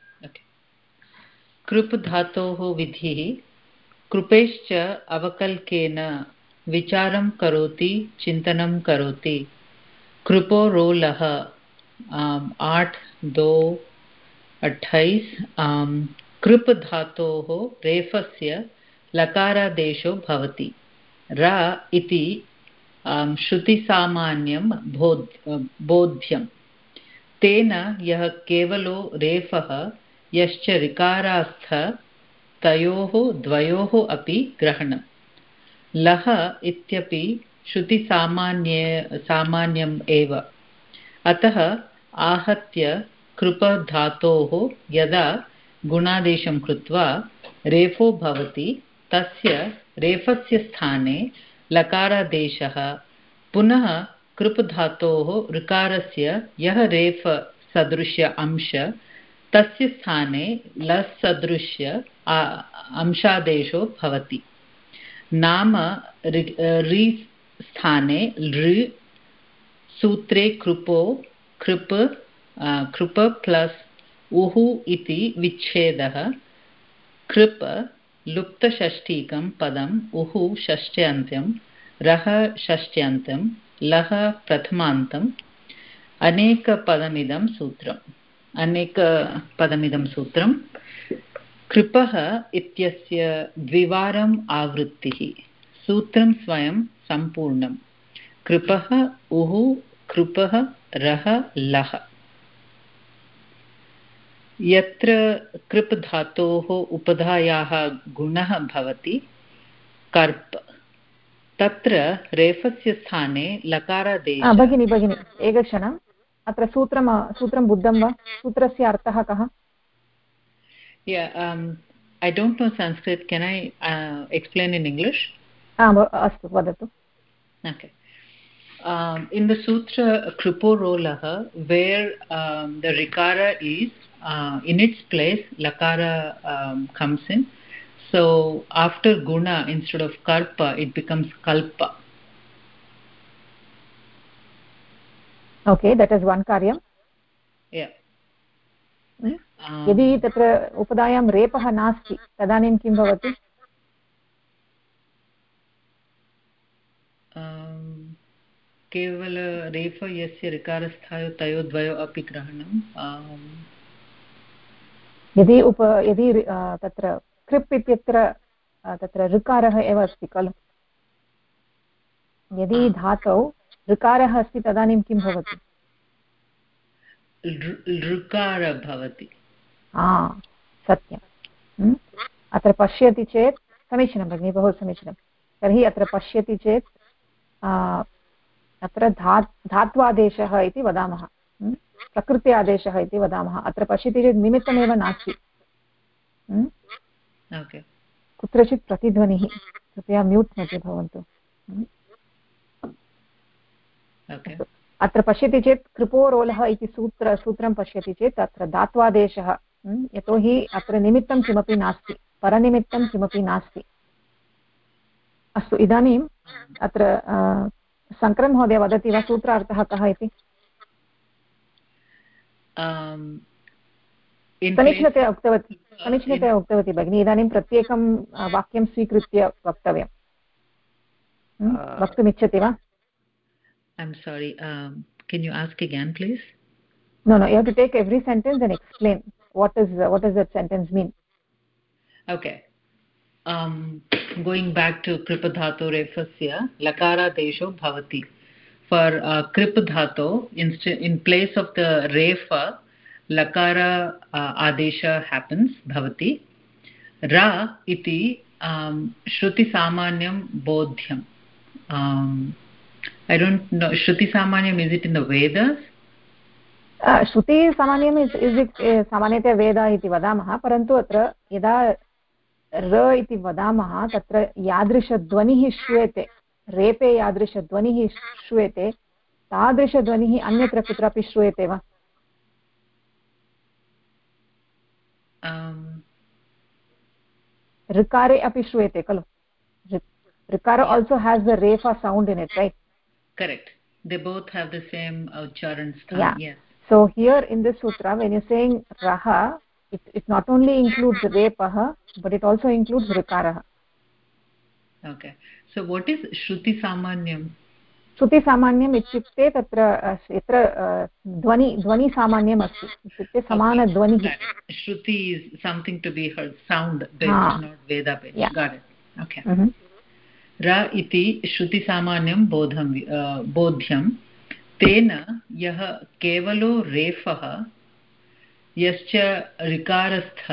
कृप् धातोः विधिः कृपेश्च अवकल्केन विचारं करोति चिन्तनं करोति कृपो रोलः 8-2-28 कृप् धातोः रेफस्य लकारादेशो भवति र इति श्रुतिसामान्यं बोध्यं तेन यः केवलो रेफः यश्च ऋकारास्थ तयोः द्वयोः अपि ग्रहणं लः इत्यपि श्रुतिसामान्यम् एव अतः आहत्य कृपधातोः यदा गुणादेशं कृत्वा रेफो भवति तस्य रेफस्य स्थाने लकारादेशः पुनः कृपधातोः ऋकारस्य यः रेफ सदृश्य अंश तस्य स्थाने लस् सदृश्य अंशादेशो भवति नाम रि स्थाने लृ सूत्रे कृपो कृप प्लस् उः इति विच्छेदः कृप लुप्तषष्ठीकं पदम् उः षष्ट्यन्त्यं रः षष्ट्यन्तं लः प्रथमान्तम् अनेकपदमिदं सूत्रं कृपः इत्यस्य द्विवारम् आवृत्तिः सूत्रं स्वयं सम्पूर्णं कृपः उः कृपः रः लः यत्र कृप् धातोः उपधायाः गुणः भवति कर्प् तत्र रेफस्य स्थाने लकारादेशः भगिनी एकक्षणम् अत्र सूत्रं बुद्धं वा सूत्रस्य अर्थः कः I don't know Sanskrit. Can I explain in English? अस्तु वदतु. Okay. In the sutra Kriporolah, where the rikara is in its place, lakara comes in. So after guna, instead of karpa, it becomes kalpa. Okay, that is one karyam. Yeah. यदि तत्र उपधायां रेपः नास्ति तदानीं किं भवति केवल रेफ यस्य ऋकारस्थायो तयो द्वयो अपि ग्रहणं यदि तत्र कृप् इत्यत्र तत्र ऋकारः एव अस्ति खलु यदि धातौ ऋकारः अस्ति तदानीं किं भवति ऋकार भवति सत्यम् अत्र पश्यति चेत् समीचीनं भगिनि बहु समीचीनं तर्हि अत्र पश्यति चेत् अत्र धात्वादेशः इति वदामः प्रकृति आदेशः इति वदामः अत्र पश्यति चेत् निमित्तमेव नास्ति कुत्रचित् प्रतिध्वनिः कृपया म्यूट् मध्ये भवन्तु अत्र पश्यति चेत् कृपोरोलः इति सूत्रं पश्यति चेत् अत्र धात्वादेशः यतोहि अत्र निमित्तं किमपि नास्ति परनिमित्तं किमपि नास्ति अस्तु इदानीम् अत्र शङ्करन् महोदय वदति वा सूत्रार्थः कः इति समीचीनतया उक्तवती भगिनी इदानीं प्रत्येकं वाक्यं स्वीकृत्य वक्तव्यं वक्तुमिच्छति वा I'm sorry. Can you ask again, please? No, you have to take every sentence and explain what does that sentence mean. Okay. Going back to kripa dhatu refasya lakara desho bhavati. For kripa dhatu, in place of the refa, lakara adesha happens, bhavati. Ra iti shruti samanyam bodhyam. I don't know, shruti samanyam, is it in the Vedas? श्रुति सामान्यम् is सामान्यतया वेद इति वदामः, परन्तु अत्र यदा र इति वदामः तत्र यादृशध्वनिः श्रूयते, रेपे यादृशध्वनिः श्रूयते, तादृशध्वनिः अन्यत्र कुत्रापि श्रूयते वा? ऋकारे अपि श्रूयते खलु? ऋकार also has the refa sound in it, right? Correct. They both have the same ucharan sthan. Yes. So here in this sutra, when you're saying raha, it not only includes repah, but it also includes rikarah. Okay. So what is shruti samanyam? Shruti samanyam ityukte tatra yatra dhvani samanyam asti. Ityukte samana dhvanihi. Shruti is something to be heard, sound based, not veda based. Yeah. Got it. Okay. Ra iti shruti samanyam bodhyam. तेन यः केवलो रेफः यश्च ऋकारस्थ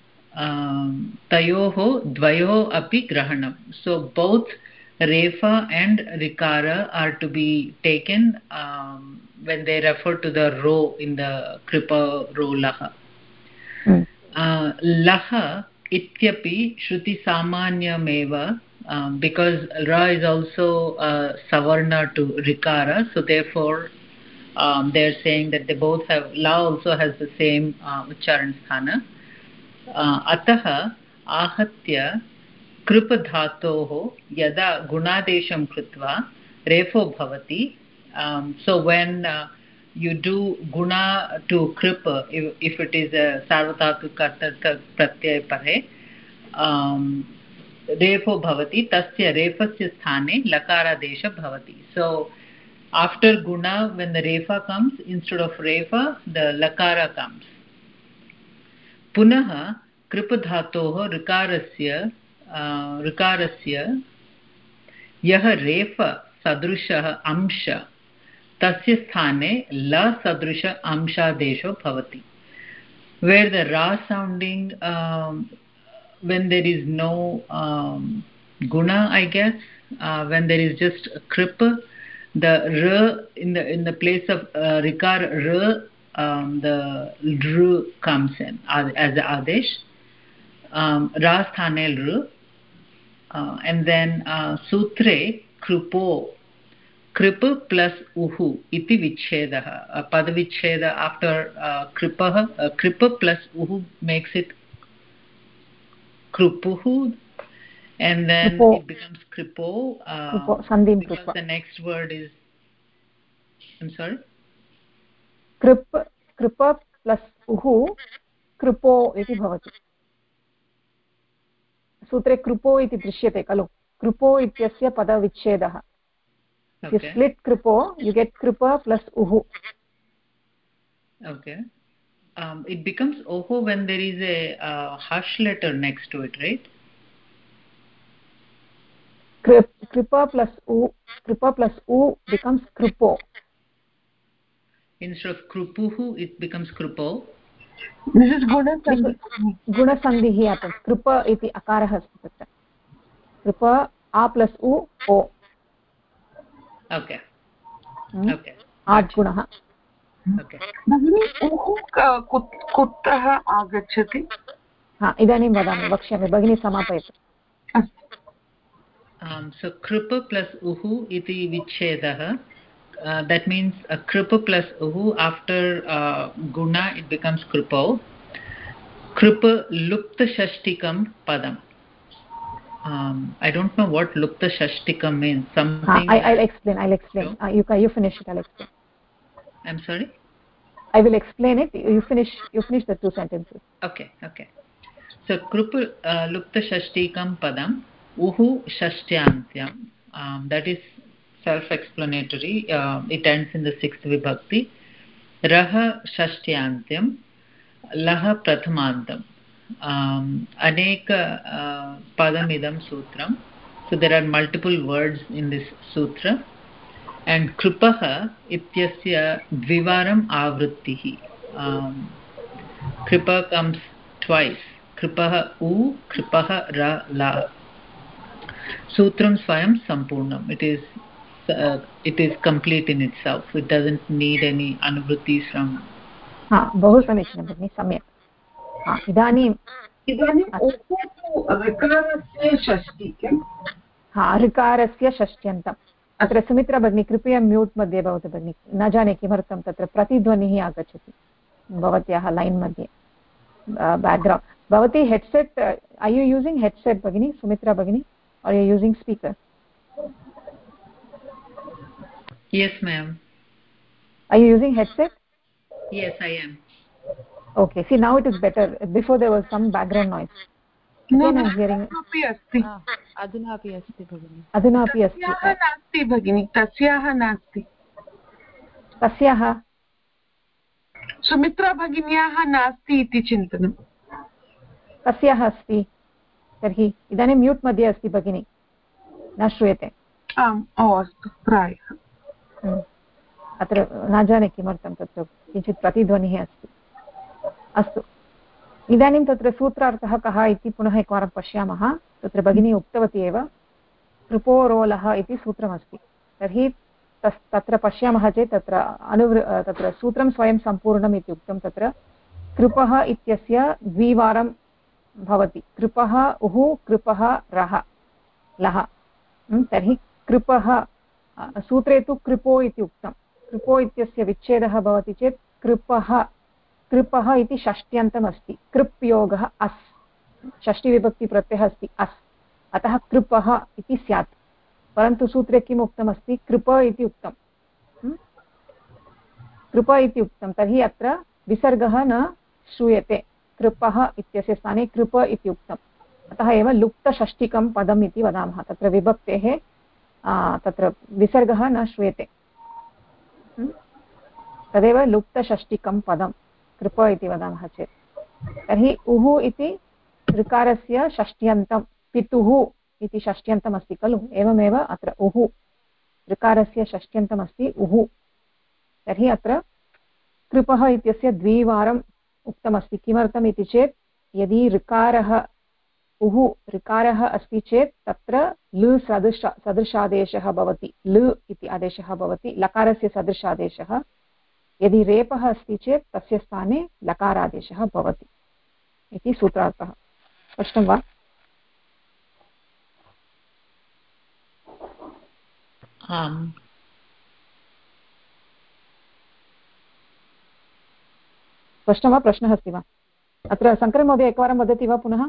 तयोः द्वयोः अपि ग्रहणं. So both refa and rikara are to be taken when they refer to the ro in the kripa ro laha. Laha ityapi shruti samanyameva. Because ra is also savarna to rikara, so therefore they're saying that they both have, la also has the same ucharan sthana. Ataha ahatya kripa dhatoho yada gunadesham krutva refo bhavati. So when you do guna to kripa, if it is a sarvatatu karta pratyay pare, रेफो भवति, तस्य रेफस्य स्थाने लकारादेश भवति. So after guna, when the refa comes, instead of refa the lakara comes. पुनः कृपधातोः ऋकारस्य यः रेफ सदृशः अंश तस्य स्थाने ल सदृश अंशादेशो भवति. Where the ra sounding when there is no guna, I guess, when there is just kripa, the r in the place of rikar r, the dr comes in as the adesh, ra sthane r, and then sutre kripo, kripa plus uhu iti vichhedah, padavichheda after kripa plus uhu makes it krupuhu, and then kripo. It becomes kripo, because kripa. The next word is, I'm sorry, kripa plus uhu kripo iti bhavati. Sutre kripo iti drishyate khalo. Kripo ityasya pada vichhedah. If you split kripo, you get kripa plus uhu. Okay. It becomes oho when there is a harsh letter next to it, right? Kripa plus u becomes kripo. Instead of krupuhu, it becomes kripo. This is guna sandhi happens. Kripa iti akarah asti tatra. Kripa a plus u o. Okay. Okay. Ad gunah. Okay. कुत्रः आगच्छति? इदानीं वदामि, वक्ष्यामि, भगिनी समापयतु. So kripa plus uhu iti vichhedah. That means kripa plus uhu, after guna it becomes kripo. Kripa lupta shashtikam padam. I don't know what lupta shashtikam means. Something. I'll explain. You finish it. I'll explain. I'm sorry? I will explain it. You finish the two sentences. Okay. So krupa lupta shashtikam padam uhu shashtyantyam. That is self-explanatory. It ends in the 6th vibhakti. Rah shashtyantyam, lah prathamantam. Aneka padamidam sutram. So there are multiple words in this sutra. And kripaha ityasya dvivaram avrittihi. Kripa comes twice. Kripaha u, kripaha ra la. Sutram swayam sampurnam. It is complete in itself. It doesn't need any anuvrittis from. बहु समीचीनं भगिनि, सम्यक्. इदानीम् ऋकारस्य षष्टि किम्? ऋकारस्य षष्ट्यन्तम्. अत्र सुमित्रा भगिनी कृपया म्यूट् मध्ये भवतु भगिनि, न जाने किमर्थं तत्र प्रतिध्वनिः आगच्छति भवत्याः लैन् मध्ये बेक्ग्रौण्ड्. भवती headset, are you using headset भगिनि सुमित्रा भगिनी, are you using speaker? Yes, ma'am. Are you using headset? Yes, I am. Okay, see now it is better. Before there was some background noise. Again I'm hearing. अधुनापि अस्ति भगिनि. अधुनापि अस्ति. नास्ति भगिनि, तस्याः नास्ति. कस्याः? सुमित्रा भगिन्याः नास्ति इति चिन्तनं. कस्याः अस्ति तर्हि? इदानीं म्यूट् मध्ये अस्ति भगिनि, न श्रूयते. आम्, अस्तु, प्रायः अत्र न जाने किमर्थं तत्र किञ्चित् प्रतिध्वनिः अस्ति. अस्तु, इदानीं तत्र सूत्रार्थः कः इति पुनः एकवारं पश्यामः. तत्र भगिनी उक्तवती एव कृपोरोलः इति सूत्रमस्ति. तर्हि तत्र पश्यामः चेत् तत्र सूत्रं स्वयं सम्पूर्णम् इति उक्तं. तत्र कृपः इत्यस्य द्विवारं भवति. कृपः उः, कृपः रः लः. तर्हि कृपः, सूत्रे तु कृपो इति उक्तं. कृपो इत्यस्य विच्छेदः भवति चेत् कृपः, कृपः इति षष्ट्यन्तम् अस्ति. कृप् योगः अस्, षष्टिविभक्तिप्रत्ययः अस्ति अस्, अतः कृपः इति स्यात्. परन्तु सूत्रे किम् उक्तमस्ति? कृप इति उक्तं. कृप इति उक्तं. तर्हि अत्र विसर्गः न श्रूयते. कृपः इत्यस्य स्थाने कृप इति उक्तम्. अतः एव लुप्तषष्टिकं पदम् इति वदामः. तत्र विभक्तेः तत्र विसर्गः न श्रूयते. तदेव लुप्तषष्टिकं पदं कृप इति वदामः चेत्. तर्हि उः इति ऋकारस्य षष्ट्यन्तं, पितुः इति षष्ट्यन्तम् अस्ति खलु, एवमेव अत्र उः ऋकारस्य षष्ट्यन्तमस्ति उः. तर्हि अत्र कृपः इत्यस्य द्विवारम् उक्तमस्ति. किमर्थम् इति चेत् यदि ऋकारः उः ऋकारः अस्ति चेत् तत्र लृ सदृशादेशः भवति. लृ इति आदेशः भवति, लकारस्य सदृशादेशः. यदि रेपः अस्ति चेत् तस्य स्थाने लकारादेशः भवति इति सूत्रार्थः. स्पष्टं वा? आम्. स्पष्टं वा? प्रश्नः अस्ति वा? अत्र शङ्करन् महोदय एकवारं वदति वा पुनः?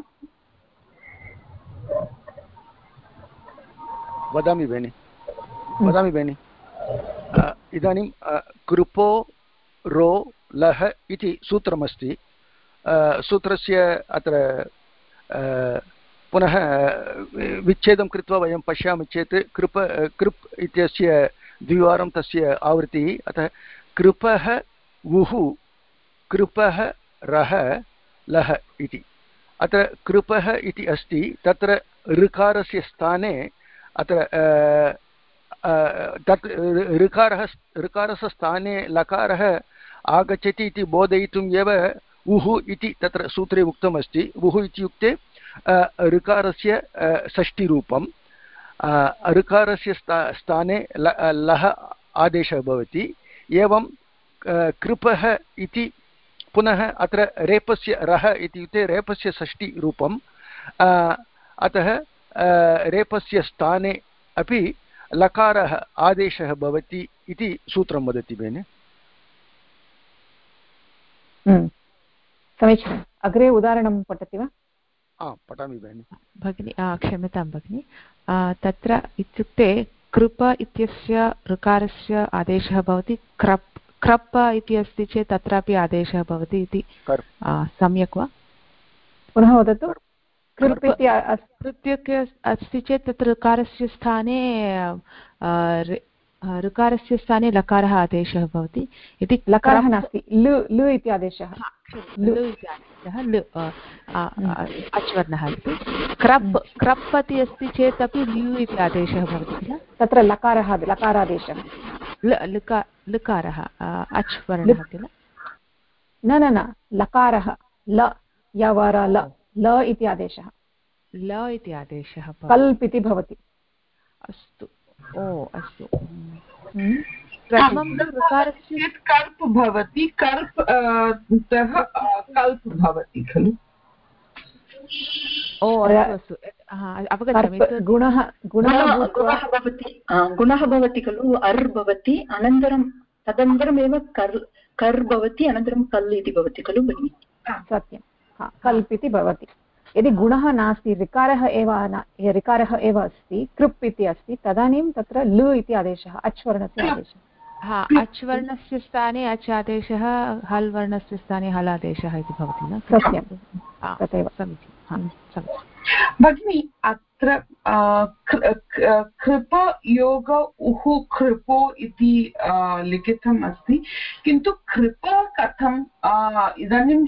वदामि भगिनि. इदानीं कृपो रो लः इति सूत्रमस्ति. सूत्रस्य अत्र पुनः विच्छेदं कृत्वा वयं पश्यामः चेत् कृप् इत्यस्य द्विवारं तस्य आवृत्तिः. अतः कृपः वुः, कृपः रः लः इति. अत्र कृपः इति अस्ति, तत्र ऋकारस्य स्थाने अत्र तत् ऋकारस्य स्थाने लकारः आगच्छति इति बोधयितुम् एव उः इति तत्र सूत्रे उक्तमस्ति. उः इत्युक्ते ऋकारस्य षष्टिरूपं. ऋकारस्य स्थाने लः आदेशः भवति. एवं कृपः इति पुनः अत्र रेपस्य रः इत्युक्ते रेपस्य षष्टिरूपम्. अतः रेपस्य स्थाने अपि लकारः आदेशः भवति इति सूत्रं वदति बेने. समीचीनम्. अग्रे उदाहरणं पठति वा? पठामि भगिनि. भगिनि क्षम्यतां भगिनि. तत्र इत्युक्ते कृप इत्यस्य ऋकारस्य आदेशः भवति क्रप्. क्रप् इति अस्ति चेत् तत्रापि आदेशः भवति इति सम्यक् वा? पुनः वदतु. कृप् इति इत्युक्ते अस्ति चेत् तत्र ऋकारस्य स्थाने ऋकारस्य स्थाने लकारः आदेशः भवति इति लकारः नास्ति लु इति आदेशः अच्वर्णः अस्ति क्रप् इति अस्ति चेत् अपि ल्यु इति आदेशः भवति किल तत्र लकारादेशः लकारः अच्वर्णः किल न लकारः ल यवर ल इति आदेशः ल इति आदेशः कल्प् इति भवति अस्तु अस्तु कर्प् भवति कर्प् तः कल्प् भवति खलु अस्तु अवगच्छामि गुणः भवति खलु अर् भवति तदनन्तरमेव कर् भवति अनन्तरं कल् इति भवति खलु भगिनि सत्यं कल्प् इति भवति यदि गुणः नास्ति ऋकारः एव अस्ति कृप् इति अस्ति तदानीं तत्र लु इति आदेशः अच्वर्णस्य आदेशः अच्वर्णस्य स्थाने अच् आदेशः हल् वर्णस्य स्थाने हल् आदेशः इति भवति न सत्यं तथैव समीचीनं भगिनि अत्र कृप योग उः कृपो इति लिखितम् अस्ति किन्तु कृप कथम् इदानीं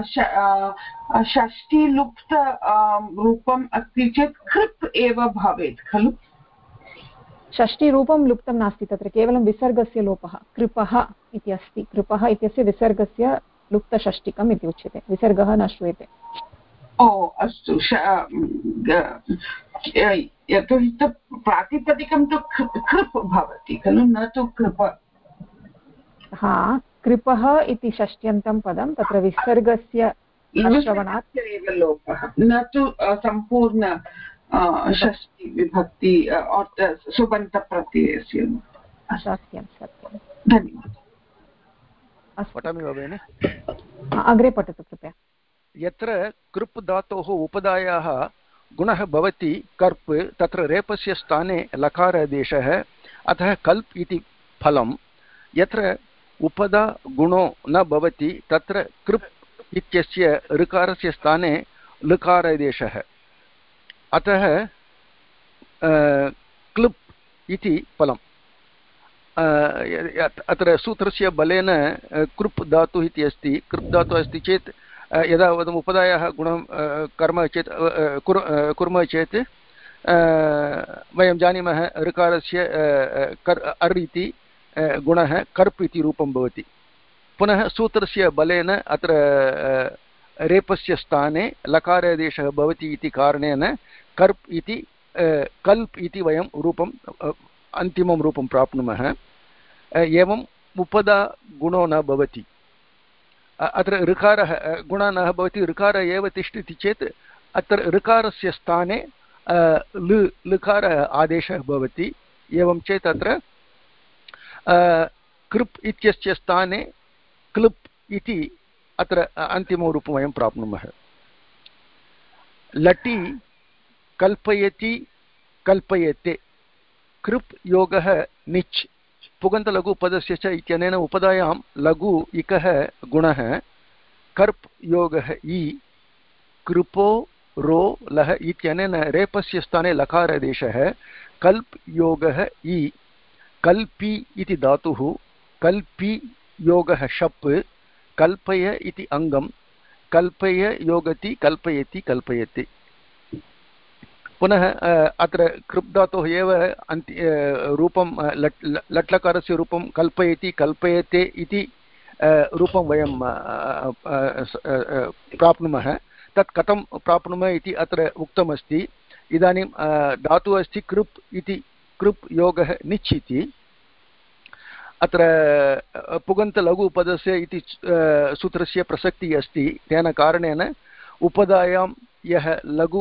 षष्टिलुप्त रूपम् अस्ति चेत् कृप् एव भवेत् खलु षष्टिरूपं लुप्तं नास्ति तत्र केवलं विसर्गस्य लोपः कृपः इति अस्ति कृपः इत्यस्य विसर्गस्य लुप्तषष्टिकम् इति उच्यते विसर्गः न श्रूयते अस्तु यतोहि प्रातिपदिकं तु कृप् भवति खलु न तु कृप कृपः इति षष्ट्यन्तं पदं तत्र विसर्गस्य श्रवणात् एव लोपः न तु सम्पूर्ण षष्टि विभक्ति सुबन्तप्रत्ययस्य सत्यं धन्यवादः पठामि वा भगिनि अग्रे पठतु कृपया यत्र कृप् धातोः उपधायाः गुणः भवति कर्प् तत्र रेपस्य स्थाने लकारादेशः अतः कल्प् इति फलं यत्र उपधा गुणो न भवति तत्र कृप् इत्यस्य ऋकारस्य स्थाने लकारादेशः अतः क्लुप् इति फलम् अत्र सूत्रस्य बलेन कृप् धातुः इति अस्ति कृप् धातुः अस्ति चेत् यदा वयम् उपधायाः गुणं कर्म चेत् कुर्मः चेत् वयं जानीमः ऋकारस्य अर् इति गुणः कर्प् इति रूपं भवति पुनः सूत्रस्य बलेन अत्र रेपस्य स्थाने लकारादेशः भवति इति कारणेन कर्प् इति कल्प् इति वयं रूपम् अन्तिमं रूपं प्राप्नुमः एवम् उपधा गुणो न भवति अत्र ऋकारः गुणः न भवति ऋकारः एव तिष्ठति चेत् अत्र ऋकारस्य स्थाने लकारः आदेशः भवति एवं चेत् अत्र कृप् इत्यस्य स्थाने क्लुप् इति अत्र अन्तिमं रूपं वयं प्राप्नुमः लटि कल्पयति कल्पयते कृप् योगः निच् पुगन्तलघुपदस्य च इत्यनेन उपधायां लघु इकः गुणः कर्प् योगः इ कृपो रो लः इत्यनेन रेपस्य स्थाने लकारादेशः कल्प् योगः इ कल्पि इति धातुः कल्पि योगः शप् कल्पय इति अङ्गं कल्पय योगति कल्पयति कल्पयति पुनः अत्र कृप् धातोः एव रूपं लट्लकारस्य रूपं कल्पयति कल्पयते इति रूपं वयं प्राप्नुमः तत् कथं प्राप्नुमः इति अत्र उक्तमस्ति इदानीं धातुः अस्ति कृप् इति कृप् योगः निच् इति अत्र पुगन्तलघुपदस्य इति सूत्रस्य प्रसक्तिः अस्ति तेन कारणेन उपधायां यः लघु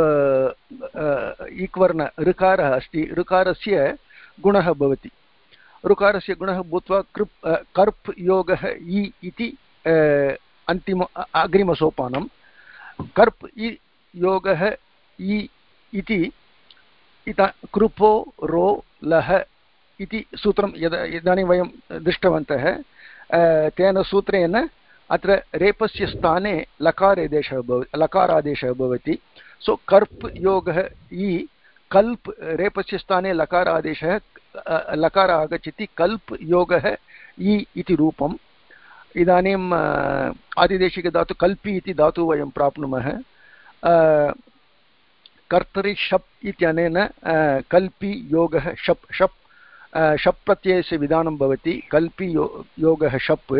इक्वर्ण ऋकारः अस्ति ऋकारस्य गुणः भवति ऋकारस्य गुणः भूत्वा कर्प् योगः इ इति अन्तिम अग्रिमसोपानं कर्प् योगः इ इति कृपो रो लः इति सूत्रं इदानीं वयं दृष्टवन्तः तेन सूत्रेण अत्र रेपस्य स्थाने लकारादेशः भवति सो कर्प् योगः इ कल्प् रेपस्य स्थाने लकारादेशः लकार आगच्छति कल्प् योगः इ इति रूपम् इदानीम् आदिदेशिकधातु कल्पि इति धातु वयं प्राप्नुमः कर्तरि शप् इत्यनेन कल्पि योगः शप् शप् शप् प्रत्ययस्य विधानं भवति कल्पि योगः शप्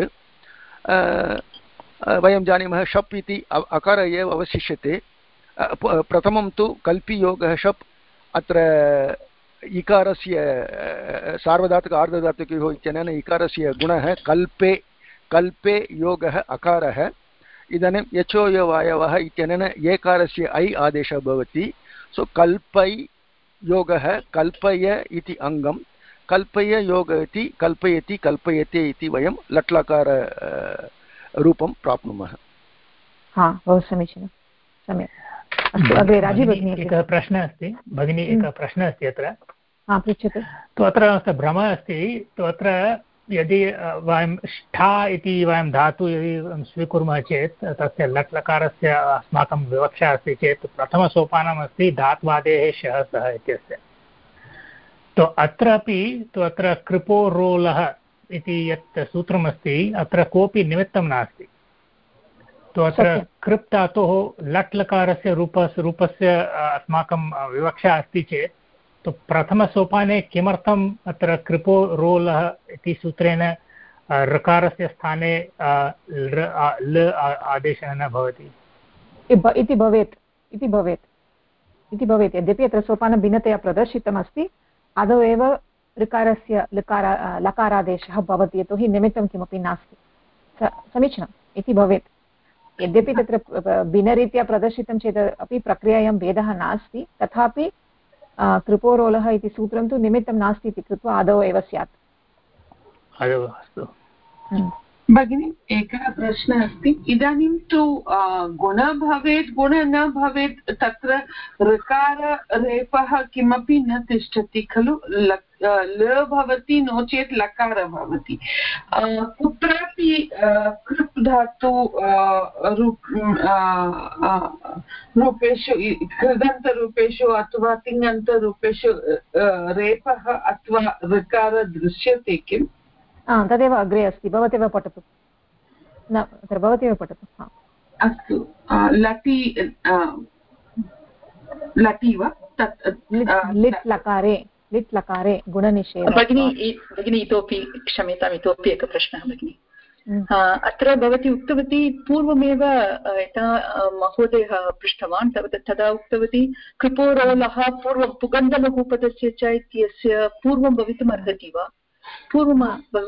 वयं जानीमः शप् इति अकार एव अवशिष्यते प्रथमं तु कल्पि योगः शप् अत्र इकारस्य सार्वधातुक आर्धधातुकयोः इत्यनेन इकारस्य गुणः कल्पे कल्पे योगः अकारः इदानीं यचोयवायवः इत्यनेन एकारस्य ऐ आदेशः भवति सो कल्पै योगः कल्पय इति अङ्गं कल्पय योग इति कल्पयति कल्पयते इति वयं लट्लकार रूपं प्राप्नुमः बहु समीचीनं सम्यक् अस्तु अग्रे राजी भगिनी एकः प्रश्नः अस्ति भगिनी एकः प्रश्नः अस्ति अत्र पृच्छतु तु अत्र भ्रमः अस्ति तु अत्र यदि वयंष्ठा इति वयं धातु यदि स्वीकुर्मः चेत् तस्य लट् लकारस्य अस्माकं विवक्षा अस्ति चेत् प्रथमसोपानम् अस्ति धात्वादेः शः सः इत्यस्य तो अत्रापि तु अत्र कृपो रोलः इति यत् सूत्रमस्ति अत्र कोऽपि निमित्तं नास्ति तो अत्र कृप् धातोः लट् लकारस्य रूपस्य अस्माकं विवक्षा अस्ति चेत् तो प्रथमसोपाने किमर्थम् अत्र कृपो रोलः इति सूत्रेण ऋकारस्य स्थाने ल आदेशः न भवति इति भवेत् यद्यपि अत्र सोपानं भिन्नतया प्रदर्शितमस्ति आदौ एव ऋकारस्य लकारादेशः भवति यतोहि निमित्तं किमपि नास्ति समीचीनम् इति भवेत् यद्यपि तत्र भिन्नरीत्या प्रदर्शितं चेत् अपि प्रक्रियायां भेदः नास्ति तथापि कृपोरोलः इति सूत्रं तु निमित्तं नास्ति इति कृत्वा आदौ एव स्यात् अस्तु भगिनी एकः प्रश्नः अस्ति इदानीं तु गुण भवेत् गुण न भवेत् तत्र ऋकाररेपः किमपि न तिष्ठति खलु ल भवति नो चेत् लकार भवति कुत्रापि कृप् धातु रूपेषु कृदन्तरूपेषु अथवा तिङन्तरूपेषु रेपः अथवा ऋकार दृश्यते किम् तदेव अग्रे अस्ति भवतेव पठतु न तत्र भवतेव पठतु अस्तु लटि लटि वा लिट् लकारे गुणनिषेधः भगिनी इतोपि क्षम्यताम् इतोपि एकः प्रश्नः भगिनी अत्र भवती उक्तवती पूर्वमेव यथा महोदयः पृष्टवान् तदा उक्तवती कृपोरोलः पूर्वं पुगन्धलघुपदस्य च इत्यस्य पूर्वं भवितुम् अर्हति वा पूर्वं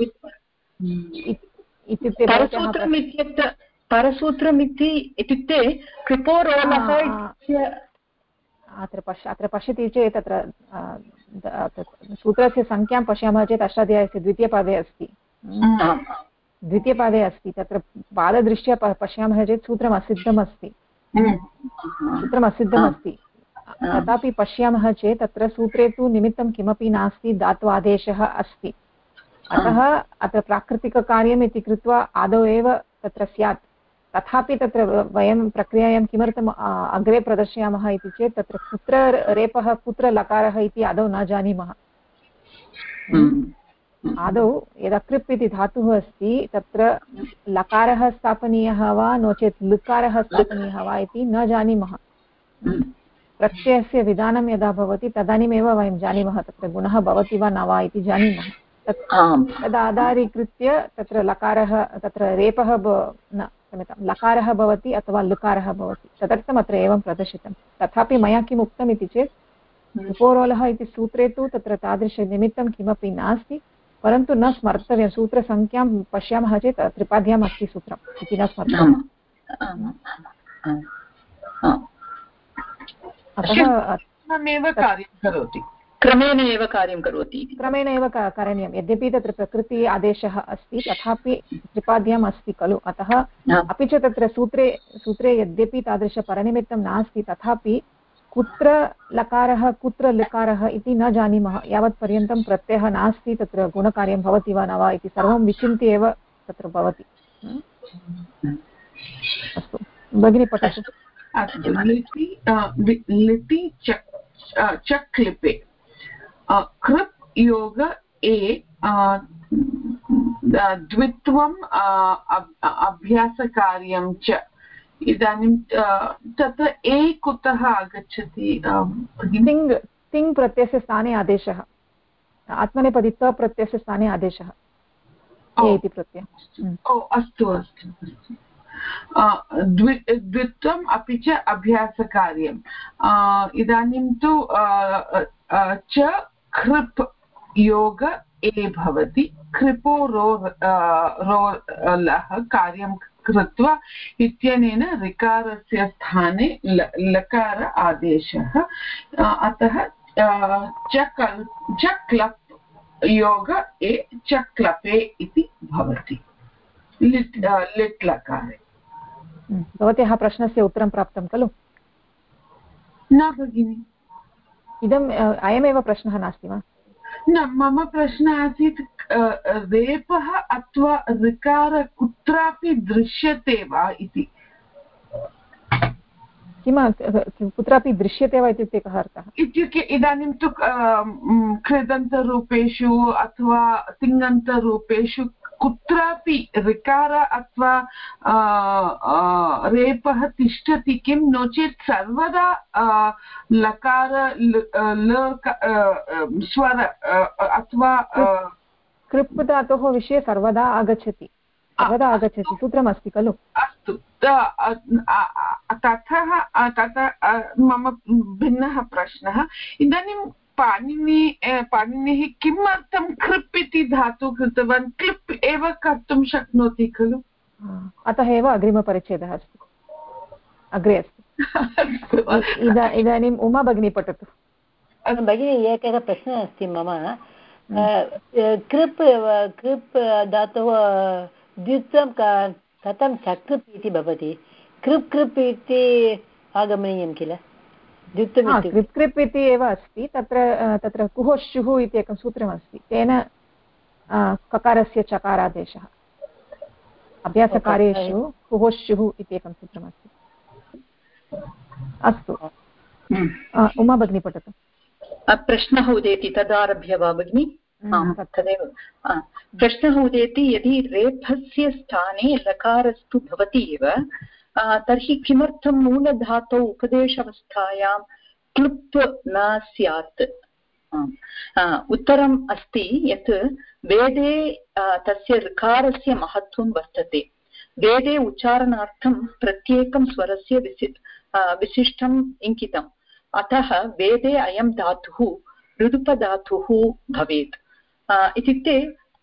इत्युक्ते परसूत्रम् इत्युक्ते कृपोरोलः अत्र पश्यति चेत् तत्र सूत्रस्य संख्यां पश्यामः चेत् अष्टाध्यायस्य द्वितीयपादे अस्ति तत्र पाददृष्ट्या पश्यामः चेत् सूत्रम् असिद्धमस्ति तथापि पश्यामः चेत् तत्र सूत्रे तु निमित्तं किमपि नास्ति धात्वादेशः अस्ति अतः अत्र प्राकृतिककार्यम् इति कृत्वा आदौ एव तत्र स्यात् तथापि तत्र वयं प्रक्रियायां किमर्थम् अग्रे प्रदर्शयामः इति चेत् तत्र कुत्र रेपः कुत्र लकारः इति आदौ न जानीमः आदौ यदा कृप् इति धातुः अस्ति तत्र लकारः स्थापनीयः वा नो चेत् लुकारः स्थापनीयः वा इति न जानीमः प्रत्ययस्य विधानं यदा भवति तदानीमेव वयं जानीमः तत्र गुणः भवति वा न वा इति जानीमः तद् आधारीकृत्य तत्र लकारः तत्र रेपः लकारः भवति अथवा लुकारः भवति तदर्थम् अत्र एवं प्रदर्शितं तथापि मया किम् उक्तम् इति चेत् कृपोरोलः इति सूत्रे तु तत्र तादृशनिमित्तं किमपि नास्ति परन्तु न स्मर्तव्यं सूत्रसङ्ख्यां पश्यामः चेत् त्रिपाद्याम् अस्ति सूत्रम् इति न स्मर्तव्यम् क्रमेण एव कार्यं करोति क्रमेण एव करणीयं यद्यपि तत्र प्रकृति आदेशः अस्ति तथापि त्रिपाद्याम् अस्ति खलु अतः अपि च तत्र सूत्रे यद्यपि तादृशपरनिमित्तं नास्ति तथापि कुत्र लकारः कुत्र लकारः इति न जानीमः यावत्पर्यन्तं प्रत्ययः नास्ति तत्र गुणकार्यं भवति वा न वा इति सर्वं विचिन्त्य एव तत्र भवति अस्तु भगिनी पठतु। अस्तु लिटि चक् लिपे कृप् योग ए द्वित्वम् अभ्यासकार्यं च। इदानीं तत्र ए कुतः आगच्छति? तिङ् प्रत्ययस्य स्थाने आदेशः, आत्मनेपदी त प्रत्ययस्य स्थाने आदेशः इति प्रत्ययः। अस्तु अस्तु द्वित्वम् अपि च अभ्यासकार्यम्। इदानीं तु च कृप् योग ए भवति, कृपो रोलः कार्यं कृत्वा इत्यनेन ऋकारस्य स्थाने लकार आदेशः। अतः चक्लप् योग ए चक्लपे इति भवति लिट् लकारे। भवत्याः प्रश्नस्य उत्तरं प्राप्तं खलु? न भगिनि, इदम् अयमेव प्रश्नः नास्ति वा? न, मम प्रश्नः आसीत् रेपः अथवा ऋकार कुत्रापि दृश्यते वा इति। कुत्रापि दृश्यते वा इत्युक्ते कः अर्थः? इत्युक्ते इदानीं तु कृदन्तरूपेषु अथवा तिङन्तरूपेषु कुत्रापि ऋकार अथवा रेपः तिष्ठति किं? नो चेत् सर्वदा लकार स्वर अथवा कृप् धातोः विषये सर्वदा आगच्छति, सूत्रमस्ति खलु? अस्तु, तथा मम भिन्नः प्रश्नः। इदानीं पाणिनिः किमर्थं कृप् इति धातु कृतवान्? क्लिप् एव कर्तुं शक्नोति खलु? अतः एव अग्रिमपरिच्छेदः अस्ति, अग्रे अस्ति। इदानीम् उमा भगिनी पठतु। भगिनी, एकः प्रश्नः अस्ति मम। कृप् धातुः द्वित्वं कथं चकृप् इति भवति? कृप् इति आगमनीयं किल? कृप् इति एव अस्ति। तत्र कुहोश्युः इति एकं सूत्रमस्ति, तेन ककारस्य चकारादेशः। अभ्यासकार्येषु कुहोश्युः इति एकं सूत्रमस्ति। अस्तु, उमा भगिनी पठतु। प्रश्नः उदेति तदारभ्य वा भगिनि? तदेव प्रश्नः उदेति, यदि रेफस्य स्थाने लकारस्तु भवति एव, तर्हि किमर्थं मूलधातौ उपदेशावस्थायां क्लुप् न स्यात्? उत्तरम् अस्ति यत् वेदे तस्य ऋकारस्य महत्त्वं वर्तते। वेदे उच्चारणार्थं प्रत्येकं स्वरस्य विशिष्टम् इङ्गितम्। अतः वेदे अयं धातुः ऋदुपधातुः भवेत्। इत्युक्ते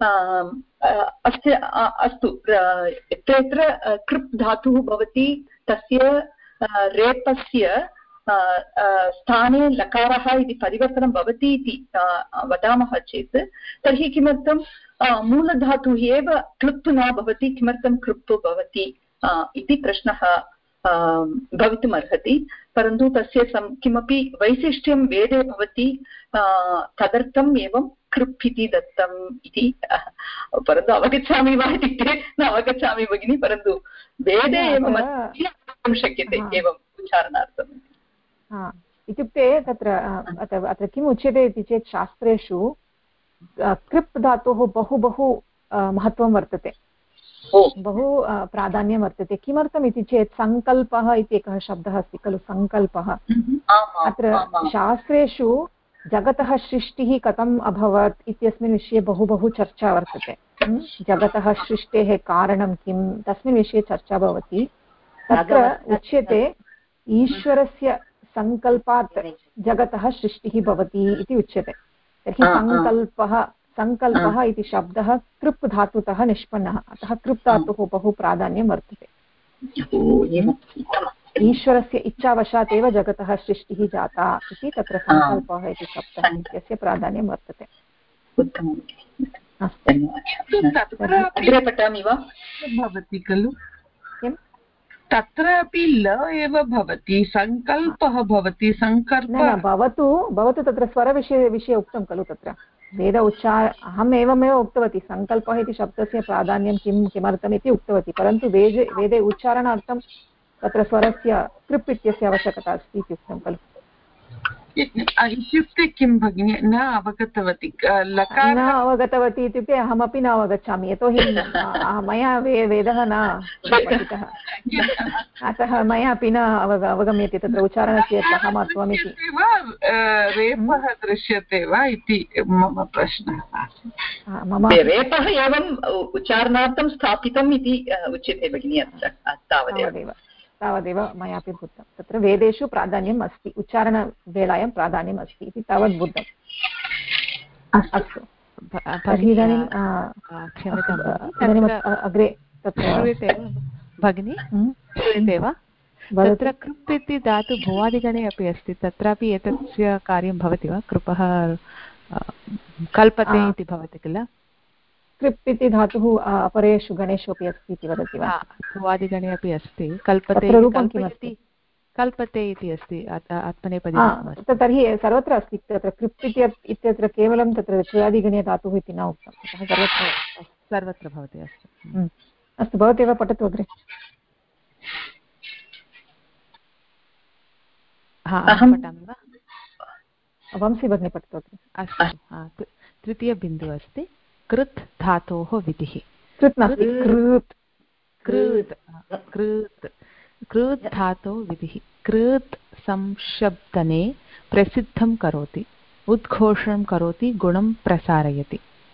अस्तु, यत्र कृप् धातुः भवति तस्य रेपस्य स्थाने लकारः इति परिवर्तनं भवति इति वदामः चेत्, तर्हि किमर्थं मूलधातुः एव क्लुप् न भवति, किमर्थं कृप् भवति इति प्रश्नः भवितुम् अर्हति। परन्तु तस्य किमपि वैशिष्ट्यं वेदे भवति, तदर्थम् एवं कृप् इति दत्तम् इति। परन्तु अवगच्छामि वा इत्युक्ते न अवगच्छामि भगिनि, परन्तु वेदे एवं वक्तुं शक्यते एवम् उच्चारणार्थम्। इत्युक्ते अत्र किम् उच्यते इति चेत् शास्त्रेषु कृप् धातोः बहु महत्त्वं वर्तते, बहु प्राधान्यं वर्तते। किमर्थम् इति चेत् सङ्कल्पः इति एकः शब्दः अस्ति खलु, सङ्कल्पः। अत्र शास्त्रेषु जगतः सृष्टिः कथम् अभवत् इत्यस्मिन् विषये बहु चर्चा वर्तते। जगतः सृष्टेः कारणं किं, तस्मिन् विषये चर्चा भवति। तत्र उच्यते ईश्वरस्य सङ्कल्पात् जगतः सृष्टिः भवति इति उच्यते। तर्हि सङ्कल्पः इति शब्दः कृप् धातुतः निष्पन्नः, अतः कृप् धातुः बहु प्राधान्यं वर्तते। ईश्वरस्य इच्छावशात् एव जगतः सृष्टिः जाता इति तत्र सङ्कल्पः इति शब्दः इत्यस्य प्राधान्यं वर्तते। अग्रे पठामि वा? भवति खलु, किम्? तत्रापि ल एव भवति, सङ्कल्पः भवति, भवतु तत्र स्वरविषये उक्तं खलु तत्र। वेद अहम् एवमेव उक्तवती सङ्कल्पः इति शब्दस्य प्राधान्यं किमर्थम् इति उक्तवती परन्तु वेदे उच्चारणार्थं तत्र स्वरस्य कृप् इत्यस्य आवश्यकता अस्ति इति उक्तं खलु इत्युक्ते किं भगिनि न अवगतवती न अवगतवती इत्युक्ते अहमपि न अवगच्छामि यतोहि मया वेदः न पठितः अतः मया अपि न अवगम्यते तत्र उच्चारणस्य कः महत्त्वम् इति रेपः दृश्यते वा इति मम प्रश्नः मम रेपः एवम् उच्चारणार्थं स्थापितम् इति उच्यते भगिनि तावदेव मयापि बुद्धं तत्र वेदेषु प्राधान्यम् अस्ति उच्चारणवेलायां प्राधान्यम् अस्ति इति तावत् बुद्धम् अस्तु इदानीम् अग्रे श्रूयते भगिनि श्रूयते वा तत्र कृप् इति धातु भुवादिगणे अपि अस्ति तत्रापि एतस्य कार्यं भवति वा कृपः कल्पते इति भवति किल कृप् इति धातुः अपरेषु गणेषु अपि अस्ति इति वदति वा भुवादिगणे अपि अस्ति कल्पते कल्पते इति अस्ति आत्मनेपदी तर्हि सर्वत्र अस्ति तत्र कृप् इत्यत्र केवलं तत्र क्रियादिगणे धातुः इति न उक्तम् अतः सर्वत्र भवति अस्तु अस्तु भवती एव पठतु अग्रे पठामि वा वंशी भगिनी पठतु अग्रे अस्तु तृतीयबिन्दुः अस्ति कृत् धातोः विधिः कृत् धातोः विधिः कृत् संशब्दने प्रसिद्धं करोति उद्घोषणं करोति गुणं प्रसारयति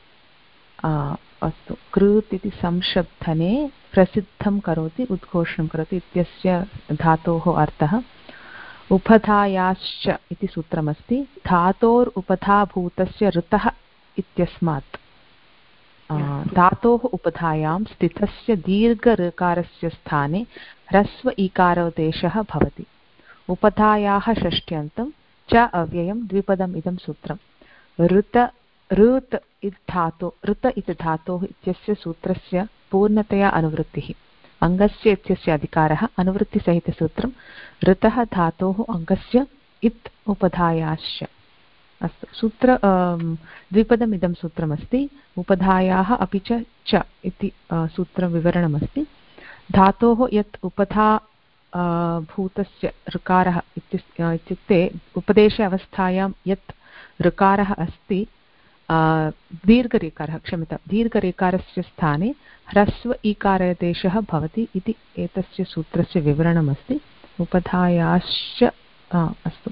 अस्तु कृत् इति संशब्दने प्रसिद्धं करोति उद्घोषणं करोति इत्यस्य धातोः अर्थः उपधायाश्च इति सूत्रमस्ति धातोरुपधाभूतस्य ऋतः इत्यस्मात् धातोः उपधायां स्थितस्य दीर्घऋकारस्य स्थाने ह्रस्व इकारोदेशः भवति उपधायाः षष्ट्यन्तं च अव्ययं द्विपदम् इदं सूत्रं ऋत इति धातोः इत्यस्य सूत्रस्य पूर्णतया अनुवृत्तिः अङ्गस्य इत्यस्य अधिकारः अनुवृत्तिसहितसूत्रं ऋतः धातोः अङ्गस्य इत् उपधायाश्च अस्तु सूत्र द्विपदमिदं सूत्रमस्ति उपधायाः अपि च इति सूत्रविवरणमस्ति धातोः यत् उपधा भूतस्य ऋकारः इत्युक्ते उपदेशे अवस्थायां यत् ऋकारः अस्ति दीर्घऋकारः क्षम्यतां दीर्घऋकारस्य स्थाने ह्रस्व इकारादेशः भवति इति एतस्य सूत्रस्य विवरणमस्ति उपधायाश्च अस्तु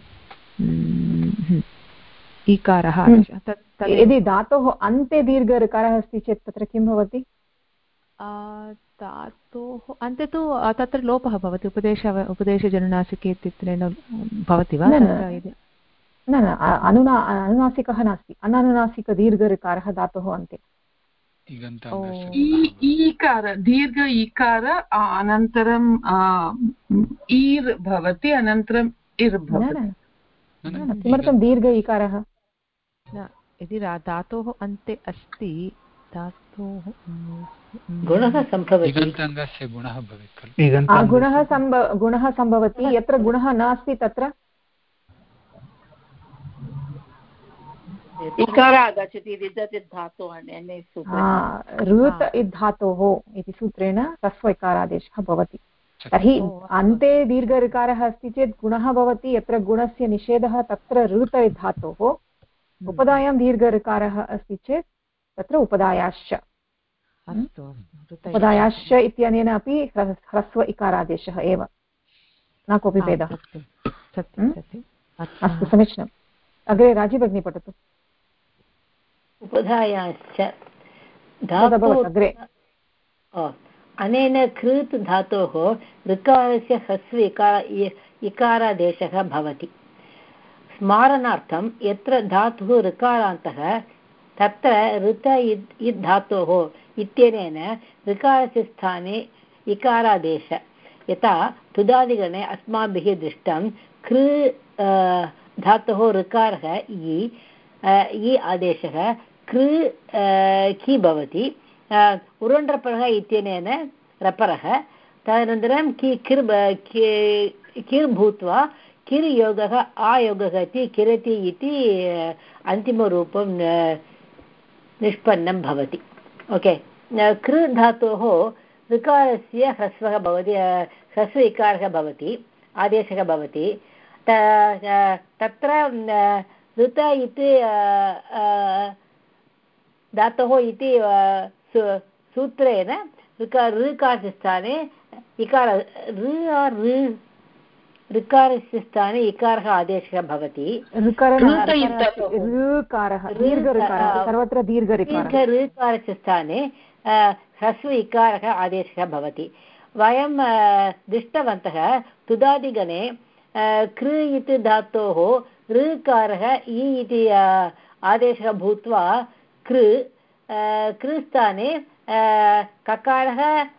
ईकारः यदि धातोः अन्ते दीर्घऋकारः अस्ति चेत् तत्र किं भवति धातोः अन्ते तु तत्र लोपः भवति उपदेशजनुनासिके इत्यनेन भवति वा न अनुनासिकः नास्ति अननुनासिकदीर्घऋकारः धातोः अन्ते ईकार दीर्घ ईकार अनन्तरं ईर् भवति अनन्तरम् इर् भवति किमर्थं दीर्घ इकारः यदि धातोः अन्ते अस्ति धातोः गुणः सम्भवति गुणः सम्भवति यत्र गुणः नास्ति तत्र इकार आगच्छति धातोः ऋत् इद्धातोः इति सूत्रेण ह्रस्व इकारादेशः भवति तर्हि अन्ते दीर्घऋकारः अस्ति चेत् गुणः भवति यत्र गुणस्य निषेधः तत्र ऋत धातोः उपधायां दीर्घऋकारः अस्ति चेत् तत्र उपधायाश्च उपधायाश्च इत्यनेन अपि ह्रस्व इकारादेशः एव न कोऽपि भेदः अस्तु समीचीनम् अग्रे राजी भगिनी पठतु उपधायाश्च अग्रे अनेन कृत् धातोः ऋकारस्य ह्रस्व इकारादेशः भवति स्मारणार्थं यत्र धातुः ऋकारान्तः तत्र ऋत इद् धातोः इत्यनेन ऋकारस्य स्थाने इकारादेश यथा तुदादिगणे अस्माभिः दृष्टं कृ धातोः ऋकारः इ आदेशः कृ कि भवति उरण्ड्रपरः इत्यनेन रपरः तदनन्तरं किर् भूत्वा किर् योगः आयोगः इति किरति इति अन्तिमरूपं निष्पन्नं भवति ओके कृ धातोः ऋकारस्य ह्रस्वः भवति ह्रस्व इकारः भवति आदेशः भवति तत्र ऋत इति धातोः इति सूत्रेण ऋकारस्य स्थाने इकार ऋकारस्य स्थाने इकारः आदेशः भवति सर्वत्र दीर्घऋकारस्य स्थाने ह्रस्व इकारः आदेशः भवति वयं दृष्टवन्तः तुदादिगणे कृ इति धातोः ऋकारः इ इति आदेशः भूत्वा कृस्थाने ककारः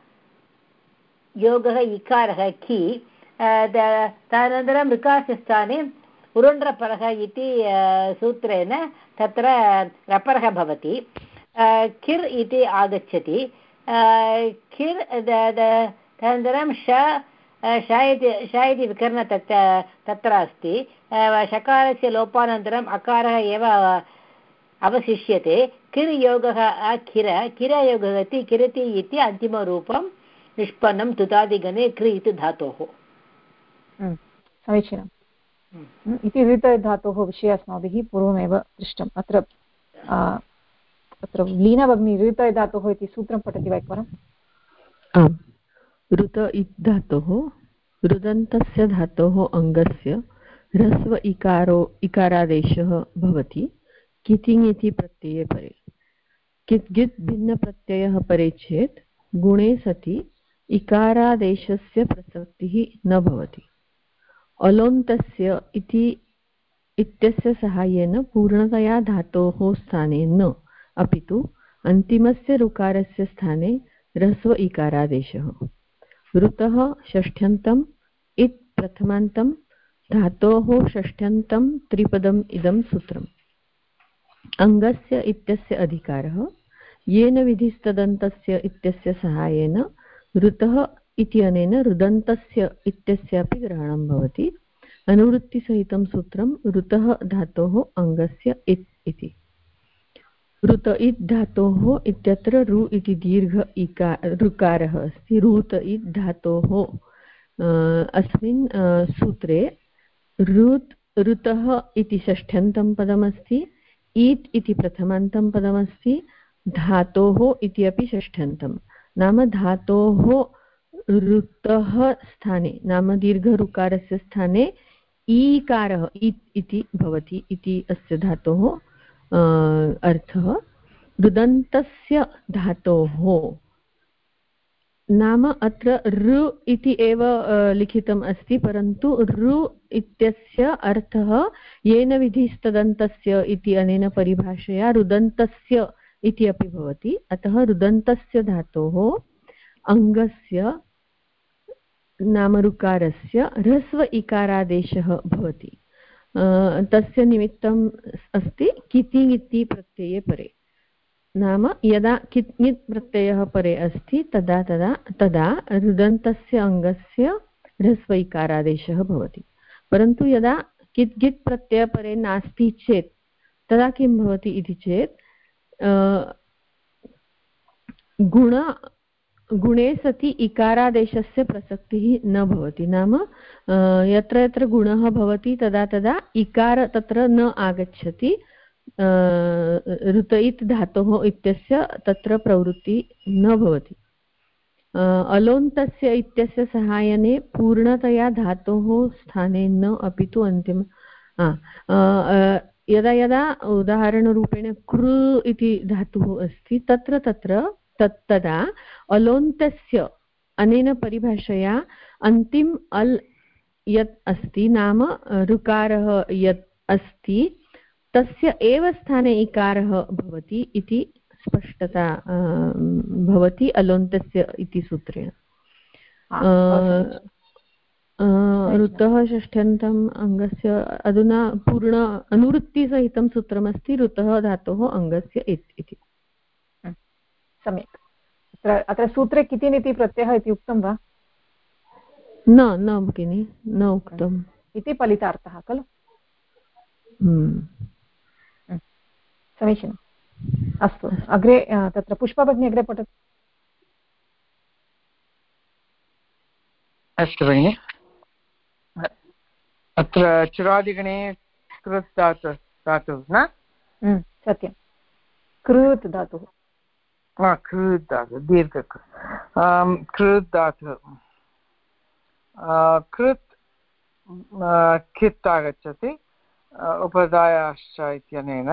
योगः इकारः कि तदनन्तरं ऋकारस्य स्थाने उरुण्ड्रपरः इति सूत्रेण तत्र रपरः भवति किर् इति आगच्छति किर् तदनन्तरं श इति विकर्ण तत्र अस्ति शकारस्य लोपानन्तरम् अकारः एव अवशिष्यते किर् योगः किरयोगः इति किरति इति अन्तिमरूपं निष्पन्नं तुदादिगणे कृ इति धातोः समीचीनम् इति ऋत धातोः विषये अस्माभिः पूर्वमेव दृष्टम् अत्र लीना भगिनी ऋत धातोः इति सूत्रं पठति वा एकवारम् आम् ऋत इति धातोः ऋदन्तस्य धातोः अङ्गस्य ह्रस्व इकारादेशः भवति कितिङ् इति प्रत्यये परे कित् गित् भिन्नप्रत्ययः परे चेत् गुणे सति इकारादेशस्य प्रसक्तिः न भवति अलोन्तस्य इत्यस्य सहाय्येन पूर्णतया धातोः स्थाने न अपि तु अन्तिमस्य ऋकारस्य स्थाने ह्रस्व इकारादेशः ऋतः षष्ठ्यन्तम् इत् प्रथमान्तं धातोः षष्ठ्यन्तं त्रिपदम् इदं सूत्रम् अङ्गस्य इत्यस्य अधिकारः येन विधिस्तदन्तस्य इत्यस्य सहायेन ऋतः इत्यनेन ऋदन्तस्य इत्यस्यापि ग्रहणं भवति अनुवृत्तिसहितं सूत्रं ऋतः धातोः अङ्गस्य इत् इति ऋत इत् धातोः इत्यत्र रु इति दीर्घ ऋकारः अस्ति ऋत इत् धातोः अस्मिन् सूत्रे ऋतः इति षष्ठ्यन्तं पदमस्ति ईत् इति प्रथमान्तं पदमस्ति धातोः इति अपि षष्ठ्यन्तं नाम धातोः ऋतः स्थाने नाम दीर्घऋकारस्य स्थाने ईकारः इत् इति भवति इति अस्य धातोः अर्थः ऋदन्तस्य धातोः नाम अत्र ऋ इति एव लिखितम् अस्ति परन्तु ऋ इत्यस्य अर्थः येन विधिस्तदन्तस्य इति अनेन परिभाषया ऋदन्तस्य इति अपि भवति अतः ऋदन्तस्य धातोः अङ्गस्य नाम ऋकारस्य ह्रस्व इकारादेशः भवति तस्य निमित्तम् अस्ति किति इति प्रत्यये परे नाम यदा कित् प्रत्ययः परे अस्ति तदा ऋदन्तस्य अङ्गस्य ह्रस्व इकारादेशः भवति परन्तु यदा कित् गित् प्रत्ययः परे नास्ति चेत् तदा किं भवति इति चेत् गुणे सति इकारादेशस्य प्रसक्तिः न भवति नाम यत्र यत्र गुणः भवति तदा इकार तत्र न आगच्छति ऋतयित् धातोः इत्यस्य तत्र प्रवृत्ति न भवति अलोन्तस्य इत्यस्य सहायने पूर्णतया धातोः स्थाने न अपि तु अन्तिम यदा यदा उदाहरणरूपेण कृ इति धातुः अस्ति तदा अलोन्तस्य अनेन परिभाषया अन्तिम अल् यत् अस्ति नाम ऋकारः यत् अस्ति तस्य एव स्थाने इकारः भवति इति स्पष्टता भवति अलोन्तस्य इति सूत्रेण ऋतः षष्ठ्यन्तम् अङ्गस्य अधुना पूर्ण अनुवृत्तिसहितं सूत्रमस्ति ऋतः धातोः अङ्गस्य इति सम्यक् अत्र सूत्रे कितिनिति प्रत्ययः इति उक्तं वा न भगिनि न उक्तम् इति फलितार्थः खलु समीचीनं अस्तु अग्रे तत्र पुष्पभगिनी अग्रे पठतु। अस्तु भगिनि, अत्र चुरादिगणे कृत् धातुः न सत्यं कृत् धातुः कृत् धातुः दीर्घ कृत् धातुः कृत् कित् आगच्छति उपधायाश्च इत्यनेन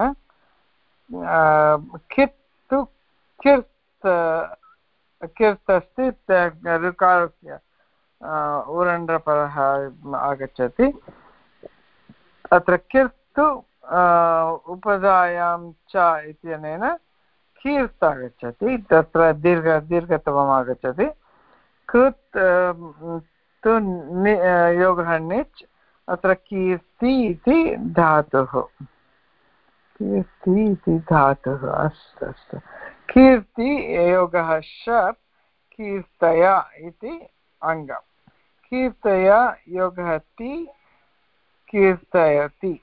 कित् तु किर्त् अस्ति ऋकारस्य उरण्ड्रपरः आगच्छति अत्र किर्त् तु उपधायां च इत्यनेन कीर्त् आगच्छति तत्र दीर्घत्वम् आगच्छति कृत् तु योगः णिच् अत्र कीर्ति इति धातुः कीर्ति इति धातुः अस्तु अस्तु कीर्ति योगः शप् कीर्तय इति अङ्गम् कीर्तय योगः ति कीर्तयति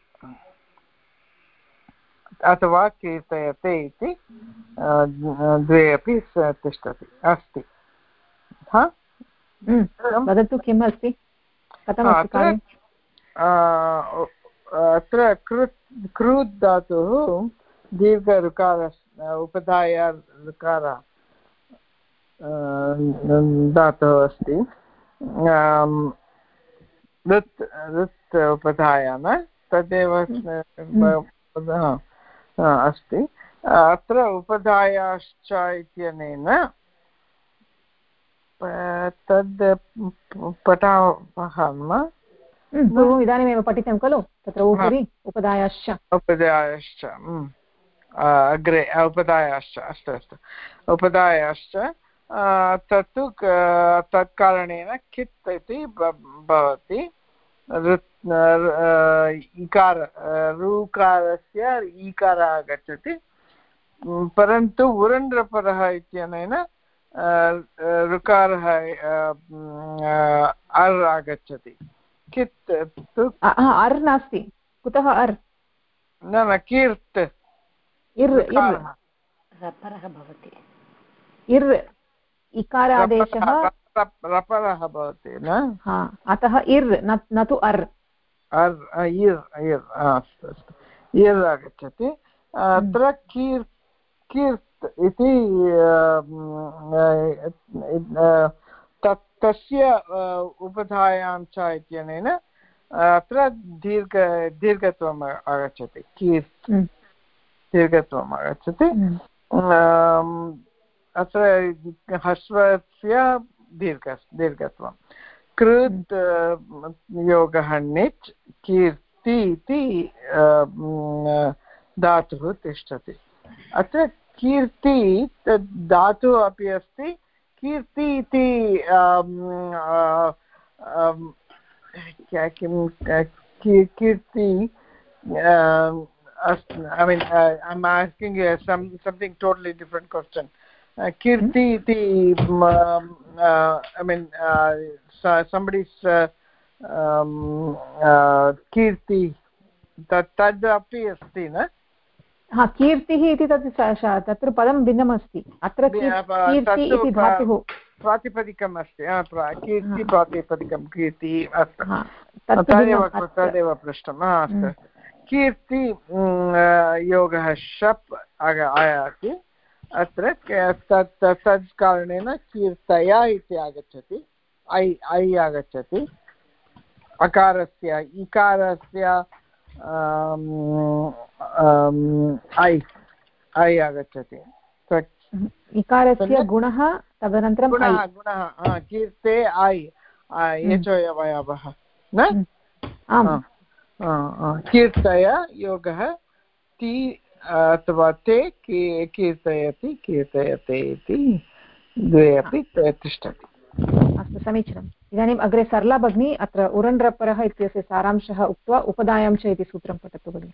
अथवा कीर्तयते इति द्वे अपि तिष्ठति अस्ति। वदतु किम् अस्ति कथमस्ति अत्र कृत् धातुः दीर्घ ऋकार उपधाय ऋकार धातुः अस्ति ऋत् उपधायाम तदेव अस्ति अत्र उपधायाश्च इत्यनेन तद् पठामः इदानीमेव पठितं खलु तत्र उपरि उपधायाश्च अग्रे उपधायाश्च अस्तु अस्तु उपधायाश्च तत्तु तत्कारणेन कित् इति भवति इकार ऋकारस्य ईकार आगच्छति परन्तु उरण्ड्रपरः इत्यनेन ऋकारः अर् आगच्छति कित् तु अर् नास्ति कुतः अर् न कीर्त् रपरः भवति इर् इकारादेशः रपरः भवति न अतः इर् न तु अर् इर् अस्तु अस्तु इर् आगच्छति अत्र कीर्त् इति तस्य उपधायां च इत्यनेन अत्र दीर्घत्वम् आगच्छति कीर्त् दीर्घत्वम् आगच्छति अत्र ह्रस्वस्य दीर्घत्वं कृत् योगः णिच् कीर्ति इति धातुः तिष्ठति अत्र कीर्ति धातुः अपि अस्ति कीर्ति इति कीर्ति I mean, I'm asking you something totally different question. Kirti iti, I mean, somebody's kirti, tadapi asti, na? कीर्तिः इति तत्र पदं भिन्नमस्ति अत्र कीर्ति इति धातुः प्रातिपदिकम् अस्ति कीर्ति प्रातिपदिकं कीर्ति अस्तु तदेव पृष्टम् अस्तु कीर्ति योगः शप् आयाति अत्र तत् कारणेन कीर्तय इति आगच्छति ऐ आगच्छति अकारस्य इकारस्य ऐ आगच्छति इकारस्य गुणः तदनन्तरं गुणः कीर्ते ऐ एचोयवयवः न कीर्तय योगः ति अथवा ते कीर्तयति कीर्तयते इति द्वे अपि तिष्ठति अस्तु समीचीनम् इदानीम् अग्रे सरला भगिनी अत्र उरण्ड्रपरः इत्यस्य सारांशः उक्त्वा उपधायां च इति सूत्रं पठतु भगिनि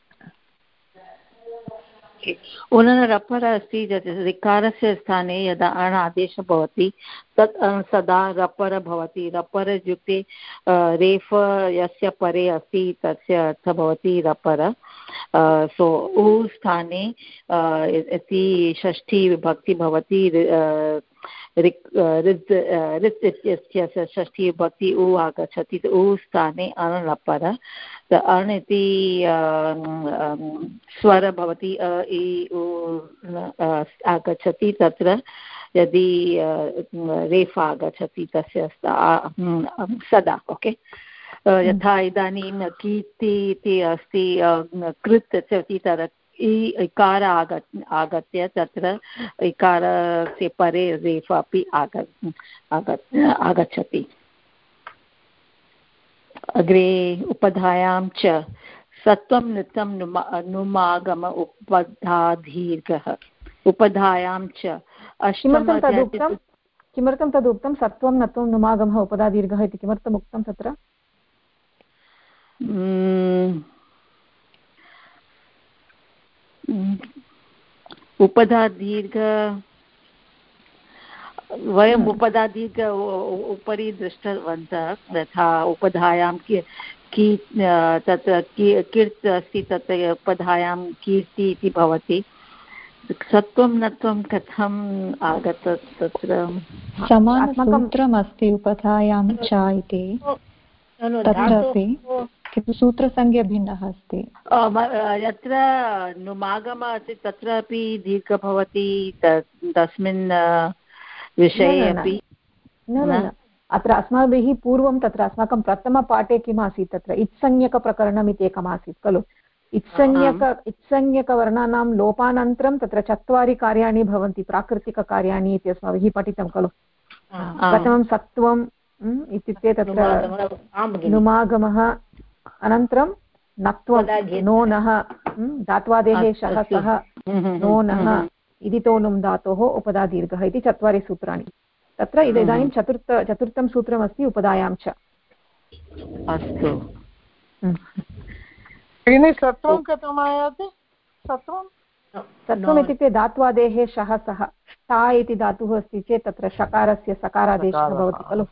उरण्ड्रपर अस्ति ऋकारस्य स्थाने यदा अण् आदेशः भवति तत् सदा रपर भवति रपर इत्युक्ते रेफ यस्य परे अस्ति तस्य अर्थः भवति रपर सो उ स्थाने इति षष्ठी विभक्ति भवति ऋत् इत्यस्य षष्ठी विभक्ति उ आगच्छति उ स्थाने अण् लपर अण् इति स्वर भवति इ उ आगच्छति तत्र यदि रेफ आगच्छति तस्य सदा ओके यथा इदानीं कीर्ति इति अस्ति कृत् इति तत्र इकार आगत्य तत्र इकारस्य परे रेफ अपि आगच्छति अग्रे उपधायां च सत्वं नृत्तं नुमागम उपधादीर्घः उपधायां च किमर्थं तदुक्तं सत्वं नत्वं नुमागमः उपधादीर्घः इति किमर्थम् उक्तं तत्र उपधादीर्घ वयम् उपधादीर्घ उपरि दृष्टवन्तः यथा उपधायां तत्र कीर्त् अस्ति तत्र उपधायां कीर्ति इति भवति सत्वं नत्वं कथम् आगतत् तत्र समानसूत्रम् अस्ति उपधायां च इति तत्रापि किन्तु सूत्रसंज्ञा भिन्नः अस्ति यत्र नुमागम अस्ति तत्रापि दीर्घ भवति तस्मिन् विषये अपि न अत्र अस्माभिः पूर्वं तत्र अस्माकं प्रथमपाठे किम् आसीत् तत्र इत्संज्ञकप्रकरणम् इति एकमासीत् खलु इत्संज्ञकवर्णानां लोपानन्तरं तत्र 4 कार्याणि भवन्ति प्राकृतिककार्याणि इति अस्माभिः पठितं खलु प्रथमं सत्वम् इत्युक्ते तत्र नुमागमः अनन्तरं नत्वं नोनः धात्वादेः शः सः नोनः इदितो नुम् धातोः उपधादीर्घः इति 4 सूत्राणि तत्र इदानीं चतुर्थं सूत्रमस्ति उपधायां च अस्तु सत्वं कथम् आयाति सत्वम् इत्युक्ते धात्वादेः शः सः ष्टा इति धातुः अस्ति चेत् तत्र षकारस्य सकारादेशः भवति खलु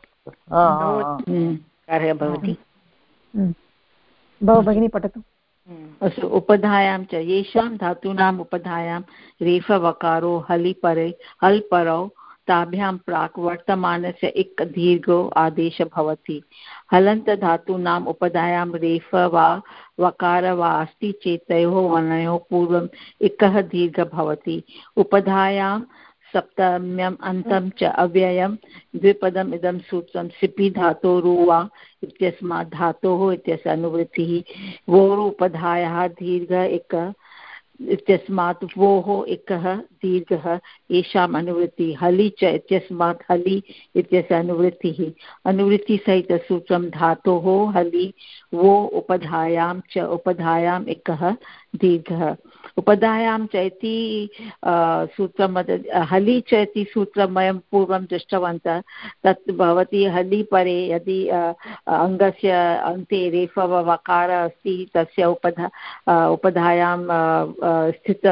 भवति भगिनी पठतु अस्तु उपधायां च येषां धातूनाम् उपधायां रेफवकारो हल् परौ ताभ्यां प्राक् वर्तमानस्य इक् दीर्घो आदेशः भवति हलन्तधातूनाम् उपधायां रेफ वा वकार वा अस्ति चेत् तयोः वर्णयोः पूर्वम् इकः दीर्घः भवति उपधायां सप्तम्यम् अन्तं च अव्ययं द्विपदम् इदं सूत्रं सिपि धातोरुवा इत्यस्मात् धातोः इत्यस्य अनुवृत्तिः वोरु उपधायाः दीर्घ इक इत्यस्मात् वोः इकः दीर्घः येषाम् अनुवृत्तिः हलि च इत्यस्मात् हलि इत्यस्य अनुवृत्तिसहितसूत्रं धातोः हलि वो उपधायां च उपधायाम् इकः दीर्घः उपधायां च इति सूत्रं हलि च इति सूत्रं वयं पूर्वं दृष्टवन्तः तत् भवति हलि परे यदि अङ्गस्य अन्ते रेफ वकार अस्ति तस्य उपधायां स्थित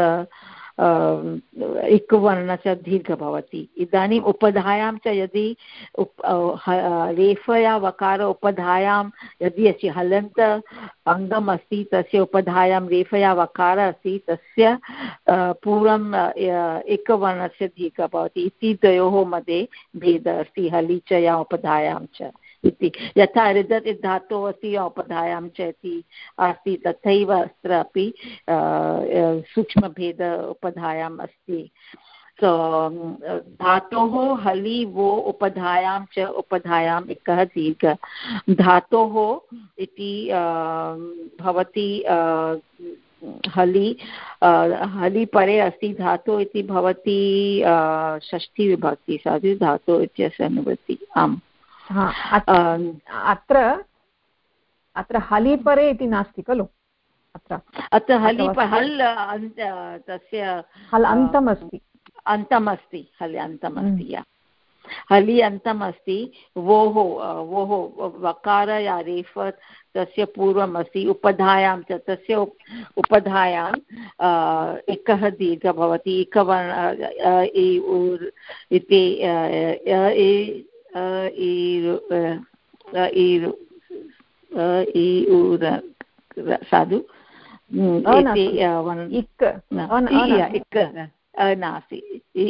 इक्वर्णस्य दीर्घ भवति इदानीम् उपधायां च यदि रेफ या वकार उपधायां यदि अस्ति हलन्त अङ्गम् अस्ति तस्य उपधायां रेफ या वकार अस्ति तस्य पूर्वम् एकवर्णस्य दीर्घ भवति इति द्वयोः मध्ये भेदः अस्ति हलि च या उपधायां च इति यथा ऋदत् धातोः अस्ति या उपधायां च इति अस्ति तथैव अत्र अपि सूक्ष्मभेद उपधायाम् अस्ति धातोः हलि वो उपधायां च उपधायाम् एकः दीर्घ धातोः इति भवति हलि परे अस्ति धातु इति भवति षष्ठी विभक्ति साधु धातु इत्यस्य अनुवृत्ति आम् अत्र हलि परे इति नास्ति खलु अत्र हलि तस्य हल् अन्तम् अस्ति हलि अन्तमस्ति हलि अन्तमस्ति वोः वकार या रेफ तस्य पूर्वम् अस्ति उपधायां च तस्य उपधायां एकः दीर्घः भवति एकवर्ण इति साधु नास्ति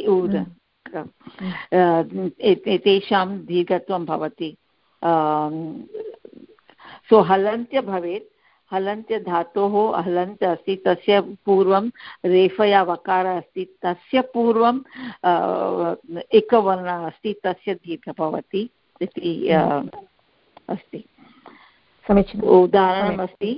एतेषां दीर्घत्वं भवति सो हलन्त्य भवेत् हलन्त्य धातोः हलन्त अस्ति तस्य पूर्वं रेफया वकारः अस्ति तस्य पूर्वं एकवर्णः अस्ति तस्य दीर्घः भवति इति अस्ति समीचीनम् उदाहरणमस्ति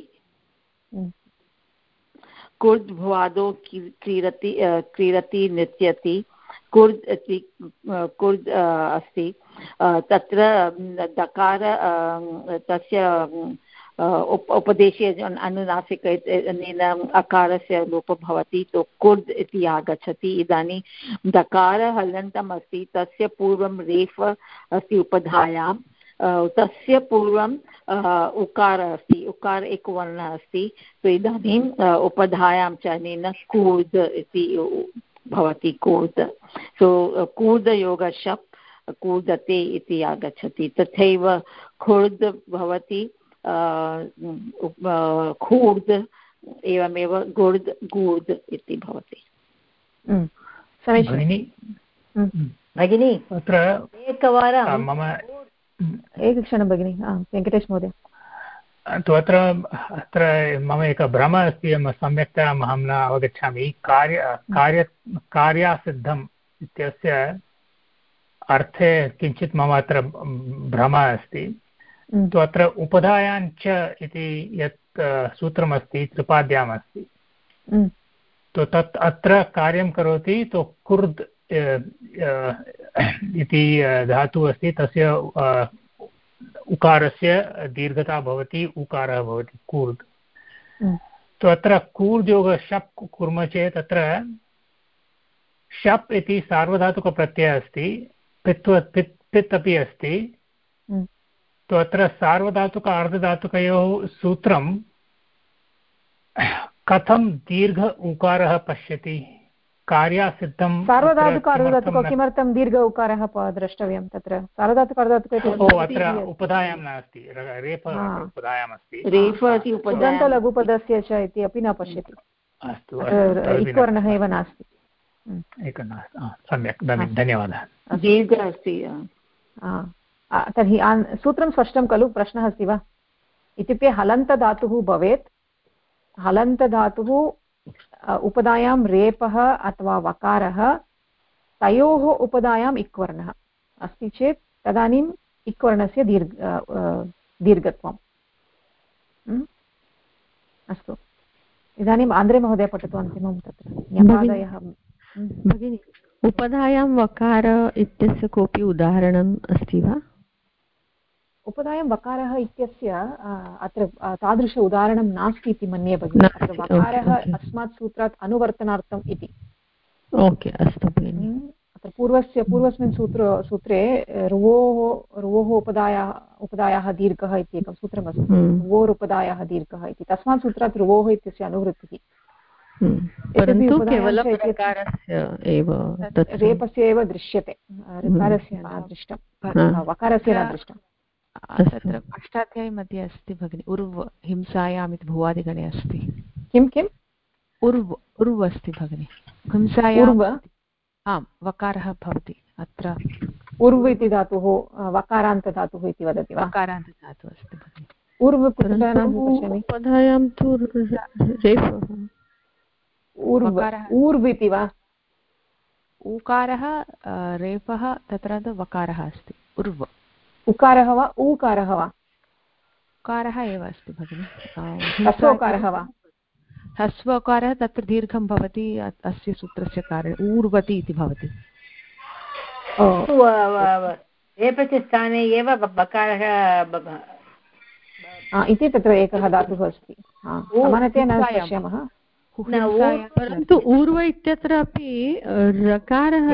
कुर्द् भ्वादौ क्रीडति नृत्यति कुर्द् इति कुर्द् अस्ति तत्र दकार तस्य उपदेशे अनुनासिक अनेन अकारस्य लोपः भवति तो कुर्द् इति आगच्छति इदानीं दकार हलन्तम् अस्ति तस्य पूर्वं रेफ अस्ति उपधायां तस्य पूर्वं उकार अस्ति उकार एकवर्णः अस्ति तो इदानीम् उपधायां च अनेन कूर्द् इति भवति कूर्द् सो कूर्दयोग शप् कूर्दते इति आगच्छति तथैव खुर्द् भवति खूर्द् एवमेव गुर्द् गूर्द् इति भवति भगिनी तत्र एकवारं मम एकक्षणं भगिनि वेङ्कटेश महोदय तु अत्र मम एकः भ्रमः अस्ति सम्यक्तया अहं न अवगच्छामि कार्यासिद्धम् इत्यस्य अर्थे किञ्चित् मम अत्र भ्रमः अस्ति तु अत्र उपधायाञ्च इति यत् सूत्रमस्ति त्रिपाद्यामस्ति तो तत् अत्र कार्यं करोति तो कुर्द् इति धातुः अस्ति तस्य उकारस्य दीर्घता भवति उकारः भवति कूर्द् तो अत्र कूर्द्योग शप् कुर्मः चेत् अत्र शप् इति सार्वधातुकप्रत्ययः अस्ति पित् अपि अस्ति तो अत्र सार्वधातुक अर्धधातुकयोः सूत्रं कथं दीर्घ उकारः पश्यति कार्यासिद्धं सार्वधातुक अर्धधातुक किमर्थं दीर्घ उकारः द्रष्टव्यं तत्र सार्वधातुक अर्धधातुक अत्र उपधायां नास्ति रेफ उपधायाम् अस्ति रेफ इति उपधान्तलघुपदस्य च इति अपि न पश्यति अस्तु इक्वर्णः एव नास्ति एकं नास्ति सम्यक् धन्यवादः दीर्घ अस्ति तर्हि सूत्रं स्पष्टं खलु प्रश्नः अस्ति वा इत्युक्ते हलन्तधातुः भवेत् हलन्तधातुः उपधायां रेपः अथवा वकारः तयोः उपधायाम् इक्वर्णः अस्ति चेत् तदानीम् इक्वर्णस्य दीर्घत्वम् अस्तु इदानीम् आन्द्रे महोदय पठतु अन्तिमं तत्र न्यपादयः भगिनि उपधायां वकार इत्यस्य कोऽपि उदाहरणम् अस्ति वा उपधायां वकारः इत्यस्य अत्र तादृश उदाहरणं नास्ति इति मन्ये भगिनि अत्र वकारः अस्मात् सूत्रात् अनुवर्तनार्थम् इति ओके अस्तु भगिनि अत्र पूर्वस्मिन् सूत्रे रुवोः उपधायाः दीर्घः इत्येकं सूत्रमस्ति रुवोरुपधायाः दीर्घः इति तस्मात् सूत्रात् रुवोः इत्यस्य अनुवृत्तिः परन्तु केवलं ऋकारस्य एव रेपस्य एव दृश्यते ऋकारस्य न दृष्टं वकारस्य न दृष्टम् तत्र अष्टाध्यायी मध्ये अस्ति भगिनि उर्व हिंसायाम् इति भुवादिगणे अस्ति किम् उर्व अस्ति भगिनि हिंसायाम् आम् वकारः भवति अत्र उर्व इति धातुः वकारान्तधातुः इति वदति वा वकारान्तधातुः अस्ति भगिनि उर्व उपधायां तु रेफः ऊर्व इति वा ऊकारः रेफः तत्र वकारः अस्ति उर्व उकारः वा ऊकारः वा उकारः एव अस्ति भगिनि ह्रस्वकारः वा ह्रस्वकारः तत्र दीर्घं भवति अस्य सूत्रस्य कारणेन ऊर्वति इति भवति रेपस्य स्थाने एव वकारः इति तत्र एकः धातुः अस्ति सामान्यतया न पश्यामः परन्तु ऊर्व इत्यत्र अपि रकारः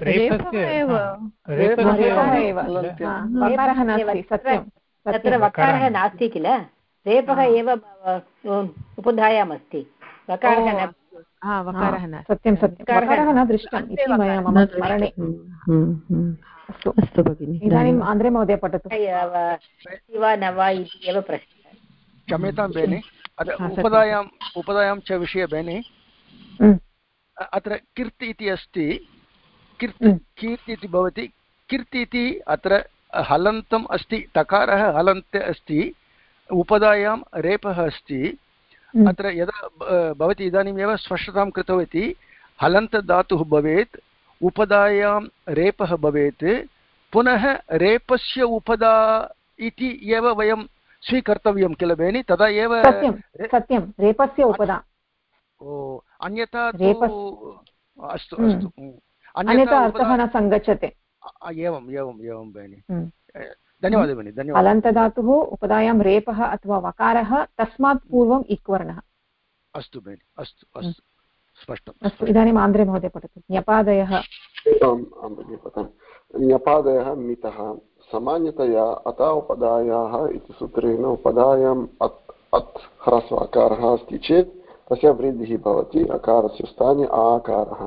वकारः नास्ति सत्यं तत्र वकारः नास्ति किल रेपः एव उपधायाम् अस्ति वकारः न सत्यं वकारः न दृष्टम् इति मया मम स्मरणे अस्तु भगिनि इदानीम् आन्द्रे महोदय पठतु वा न वा इति एव प्रश्नः क्षम्यतां बेनि उपधायां च विषये भगिनि अत्र किर्ति इति अस्ति कीर्ति इति भवति किर्ति इति अत्र हलन्तम् अस्ति टकारः हलन्ते अस्ति उपधायां रेपः अस्ति अत्र यदा भवती इदानीमेव स्पष्टतां कृतवती हलन्तधातुः भवेत् उपधायां रेपः भवेत् पुनः रेपस्य उपधा इति एव वयं स्वीकर्तव्यं किल भगिनि तदा एव सत्यं रेपस्य उपधा अन्यथा अस्तु अन्यथा अर्थः न सङ्गच्छते एवं भगिनि धन्यवादः भगिनि धन्यवादः हलन्तधातुः उपधायां रेपः अथवा वकारः तस्मात् पूर्वम् इक्वर्णः अस्तु भगिनि अस्तु स्पष्टम् अस्तु इदानीम् आन्द्रे महोदय पठतु ञपादयः ञपादयः मितः सामान्यतया अत उपधायाः इति सूत्रेण उपधायाम् अत् ह्रस्वकारः अस्ति चेत् तस्य वृद्धिः भवति अकारस्य स्थाने आकारः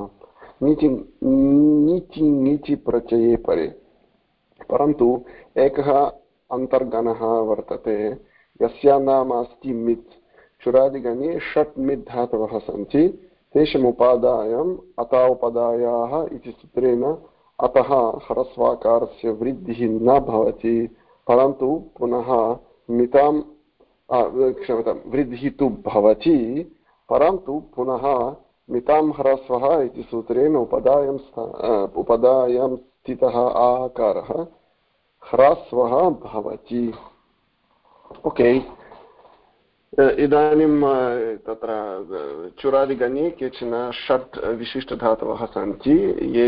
नीति प्रत्यये परे परन्तु एकः अन्तर्गणः वर्तते यस्य नाम अस्ति मित् चुरादिगणे षट् मित् धातवः सन्ति तेषाम् उपादायाम् अत उपधायाः इति सूत्रेण अतः ह्रस्वाकारस्य वृद्धिः न भवति परन्तु पुनः मितां क्षम्यतां वृद्धिः तु भवति परन्तु पुनः मितां ह्रस्वः इति सूत्रेण उपधायां स्थितः आकारः ह्रस्वः भवति ओके इदानीं तत्र चुरादिगणे केचन षट् विशिष्टधातवः सन्ति ये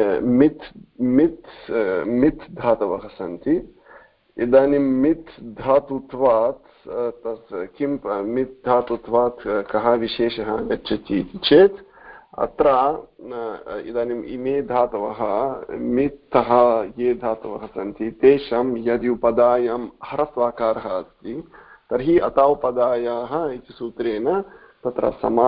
मित् धातवः सन्ति इदानीं मित् धातुत्वात् किं मित् धातुत्वात् कः विशेषः गच्छति इति चेत् अत्र इदानीम् इमे धातवः मित्तः ये धातवः सन्ति तेषां यदि उपधायां ह्रस्वाकारः अस्ति तर्हि अत उपधायाः इति सूत्रेण तत्र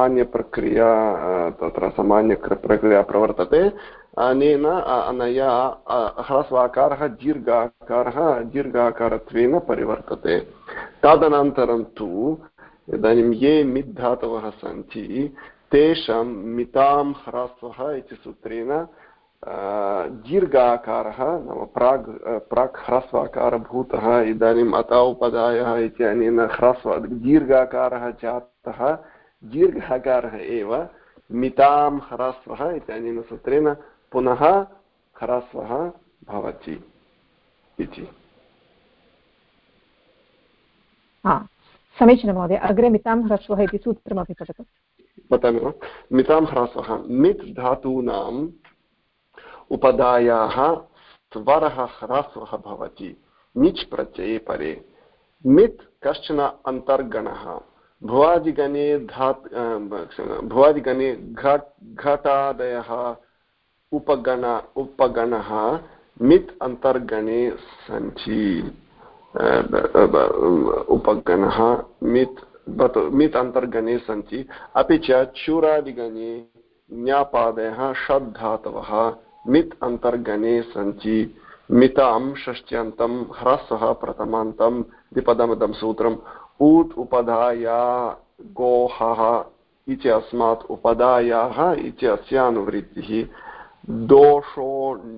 सामान्यप्रक्रिया प्रवर्तते अनया ह्रस्वाकारः दीर्घाकारत्वेन परिवर्तते तदनन्तरं तु इदानीं ये मित् धातवः सन्ति तेषां मितां ह्रस्वः इति सूत्रेण दीर्घाकारः नाम प्राक् ह्रस्वाकारभूतः इदानीम् अत उपधायः इत्यनेन दीर्घाकारः जातः दीर्घाकारः एव मितां ह्रस्वः इत्यनेन सूत्रेण पुनः ह्रस्वः भवति इति समीचीनं महोदय अग्रे मितां ह्रस्वः इति सूत्रमपि पठतु पठामि वा मितां ह्रस्वः मित् धातूनां उपधायाः स्वरः ह्रस्वः भवति निच् प्रत्यये परे मित् कश्चन अन्तर्गणः भुवादिगणे घटादयः उपगणः मित् अन्तर्गणे सन्ति उपगणः मित् अन्तर्गणे सन्ति अपि च चूरादिगणे ञपादयः षड् धातवः मित् अन्तर्गणे सन्ति मितां षष्ट्यन्तं ह्रस्वः प्रथमान्तं द्विपदमदं सूत्रम् ऊत् उपधाया गोहः इति अस्मात् उपधायाः इति अस्य अनुवृत्तिः दोषो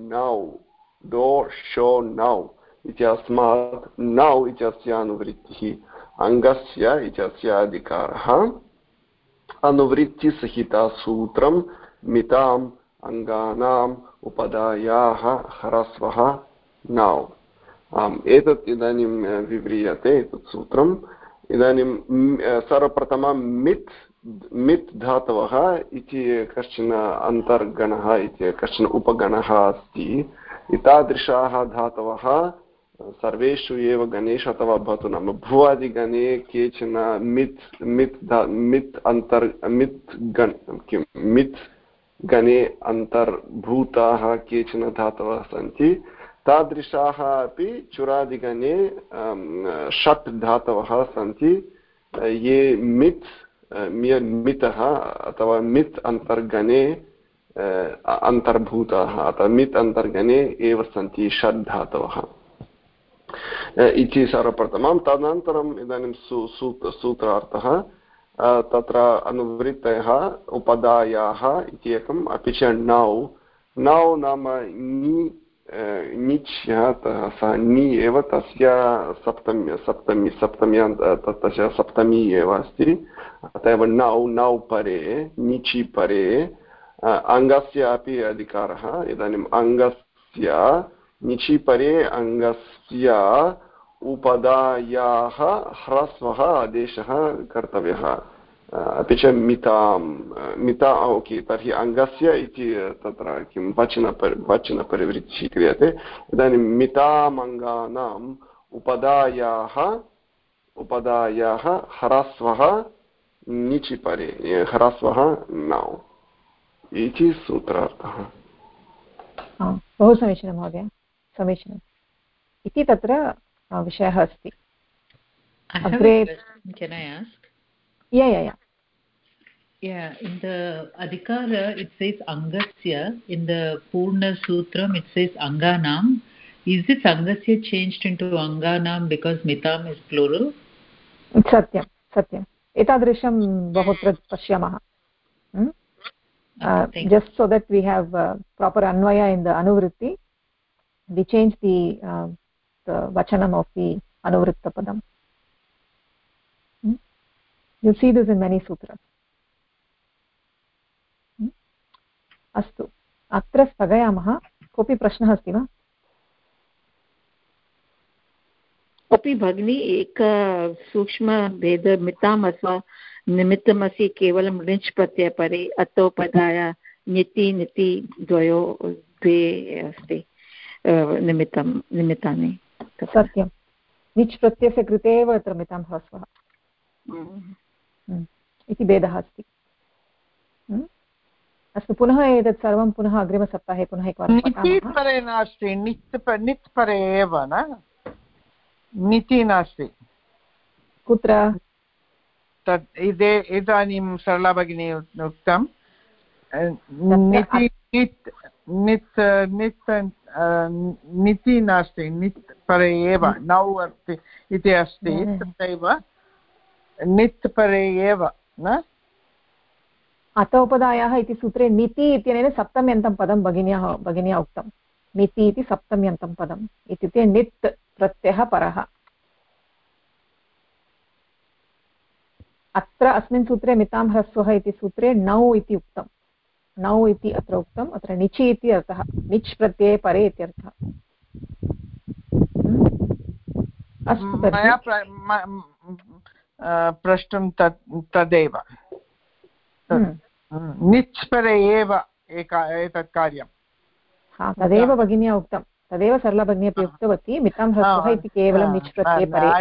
नौ इति अस्मात् नौ इति अस्य अनुवृत्तिः अङ्गस्य इति अस्य अधिकारः अनुवृत्तिसहिता सूत्रं मिताम् अङ्गानाम् उपधायाः ह्रस्वः नौ एतत् इदानीं विव्रियते एतत् सूत्रम् इदानीं सर्वप्रथमं मित् धातवः इति कश्चन अन्तर्गणः इति कश्चन उपगणः अस्ति एतादृशाः धातवः सर्वेषु एव गणेषु अथवा भवतु नाम भुवादिगणे केचन मित् गणे अन्तर्भूताः केचन धातवः सन्ति तादृशाः अपि चुरादिगणे षट् धातवः सन्ति ये मितः अथवा मित् अन्तर्गणे अन्तर्भूताः अथवा मित् अन्तर्गणे एव सन्ति षड् धातवः इति सर्वप्रथमं तदनन्तरम् इदानीं सूत्रार्थः तत्र अनुवृत्तयः उपधायाः इति एकम् अपि च नौ नाम निच् सः नि एव तस्य तस्य सप्तमी एव अस्ति अतः एव नौ परे निचि परे अङ्गस्य अपि अधिकारः इदानीम् अङ्गस्य निचि परे अङ्गस्य उपधायाः ह्रस्वः आदेशः कर्तव्यः अपि च मिता ओके तर्हि अङ्गस्य इति तत्र किं वचनपरिवृत्तिः क्रियते इदानीं मितामङ्गानाम् उपधायाः ह्रस्वः निचिपरे ह्रस्वः नौ इति सूत्रार्थः। बहु समीचीनं महोदय, समीचीनम् इति तत्र विषयः अस्ति। अग्रे Can I ask? Yeah. Yeah, in the Adhikara it says Angasya, in the Purna Sutram it says Anganam. Is this Angasya changed into Anganam because Mitam is plural? सत्यं एतादृशं बहुत्र पश्यामः. Just so that we have proper Anvaya in the Anuvritti, we change the Vachanam of the Anuvritta Padam. You see this in many sutras. अस्तु अत्र स्थगयामः. कोऽपि प्रश्नः अस्ति वा? अपि भगिनी एक सूक्ष्मभेद मिताम् अथवा निमित्तमसि केवलं णिच् प्रत्ययपरे अतोपदाय निति द्वे अस्ति निमित्तानि. सत्यं निच् प्रत्ययस्य कृते एव अत्र मितां ह्रस्वः इति भेदः अस्ति. अस्तु पुनः एतत् सर्वं पुनः अग्रिमसप्ताहे पुनः एकवारं पठामः. परे नास्ति नित् परे एव न निति नास्ति. कुत्र? तत् इदानीं सरला भगिनी उक्तं निति नास्ति नित् परे एव नौ अस्ति इति अस्ति तथैव नित् परे एव न. अतोपदायाः इति सूत्रे निति इत्यनेन सप्तम्यन्तं पदं भगिन्या उक्तं. निति इति सप्तम्यन्तं पदम् इत्युक्ते नित् प्रत्ययः परः. अत्र अस्मिन् सूत्रे मितां ह्रस्वः इति सूत्रे नौ इति उक्तं. नौ इति अत्र उक्तम्. अत्र निचि इति अर्थः निच् प्रत्यये परे इत्यर्थः. अस्तु मया प्रष्टुं तदेव निच् परे एव एतत् कार्यं. तदेव भगिन्या उक्तं. तदेव सरला भगिनी अपि उक्तवती मितां ह्रस्वः इति केवलं निच् प्रत्यये परे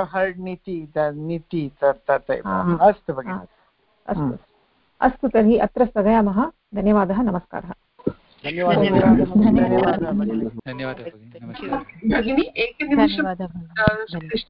एव. अस्तु भगिनि. अस्तु तर्हि अत्र स्थगयामः. धन्यवादः. नमस्कारः. धन्यवादः भगिनी. भगिनी एकनिमिषं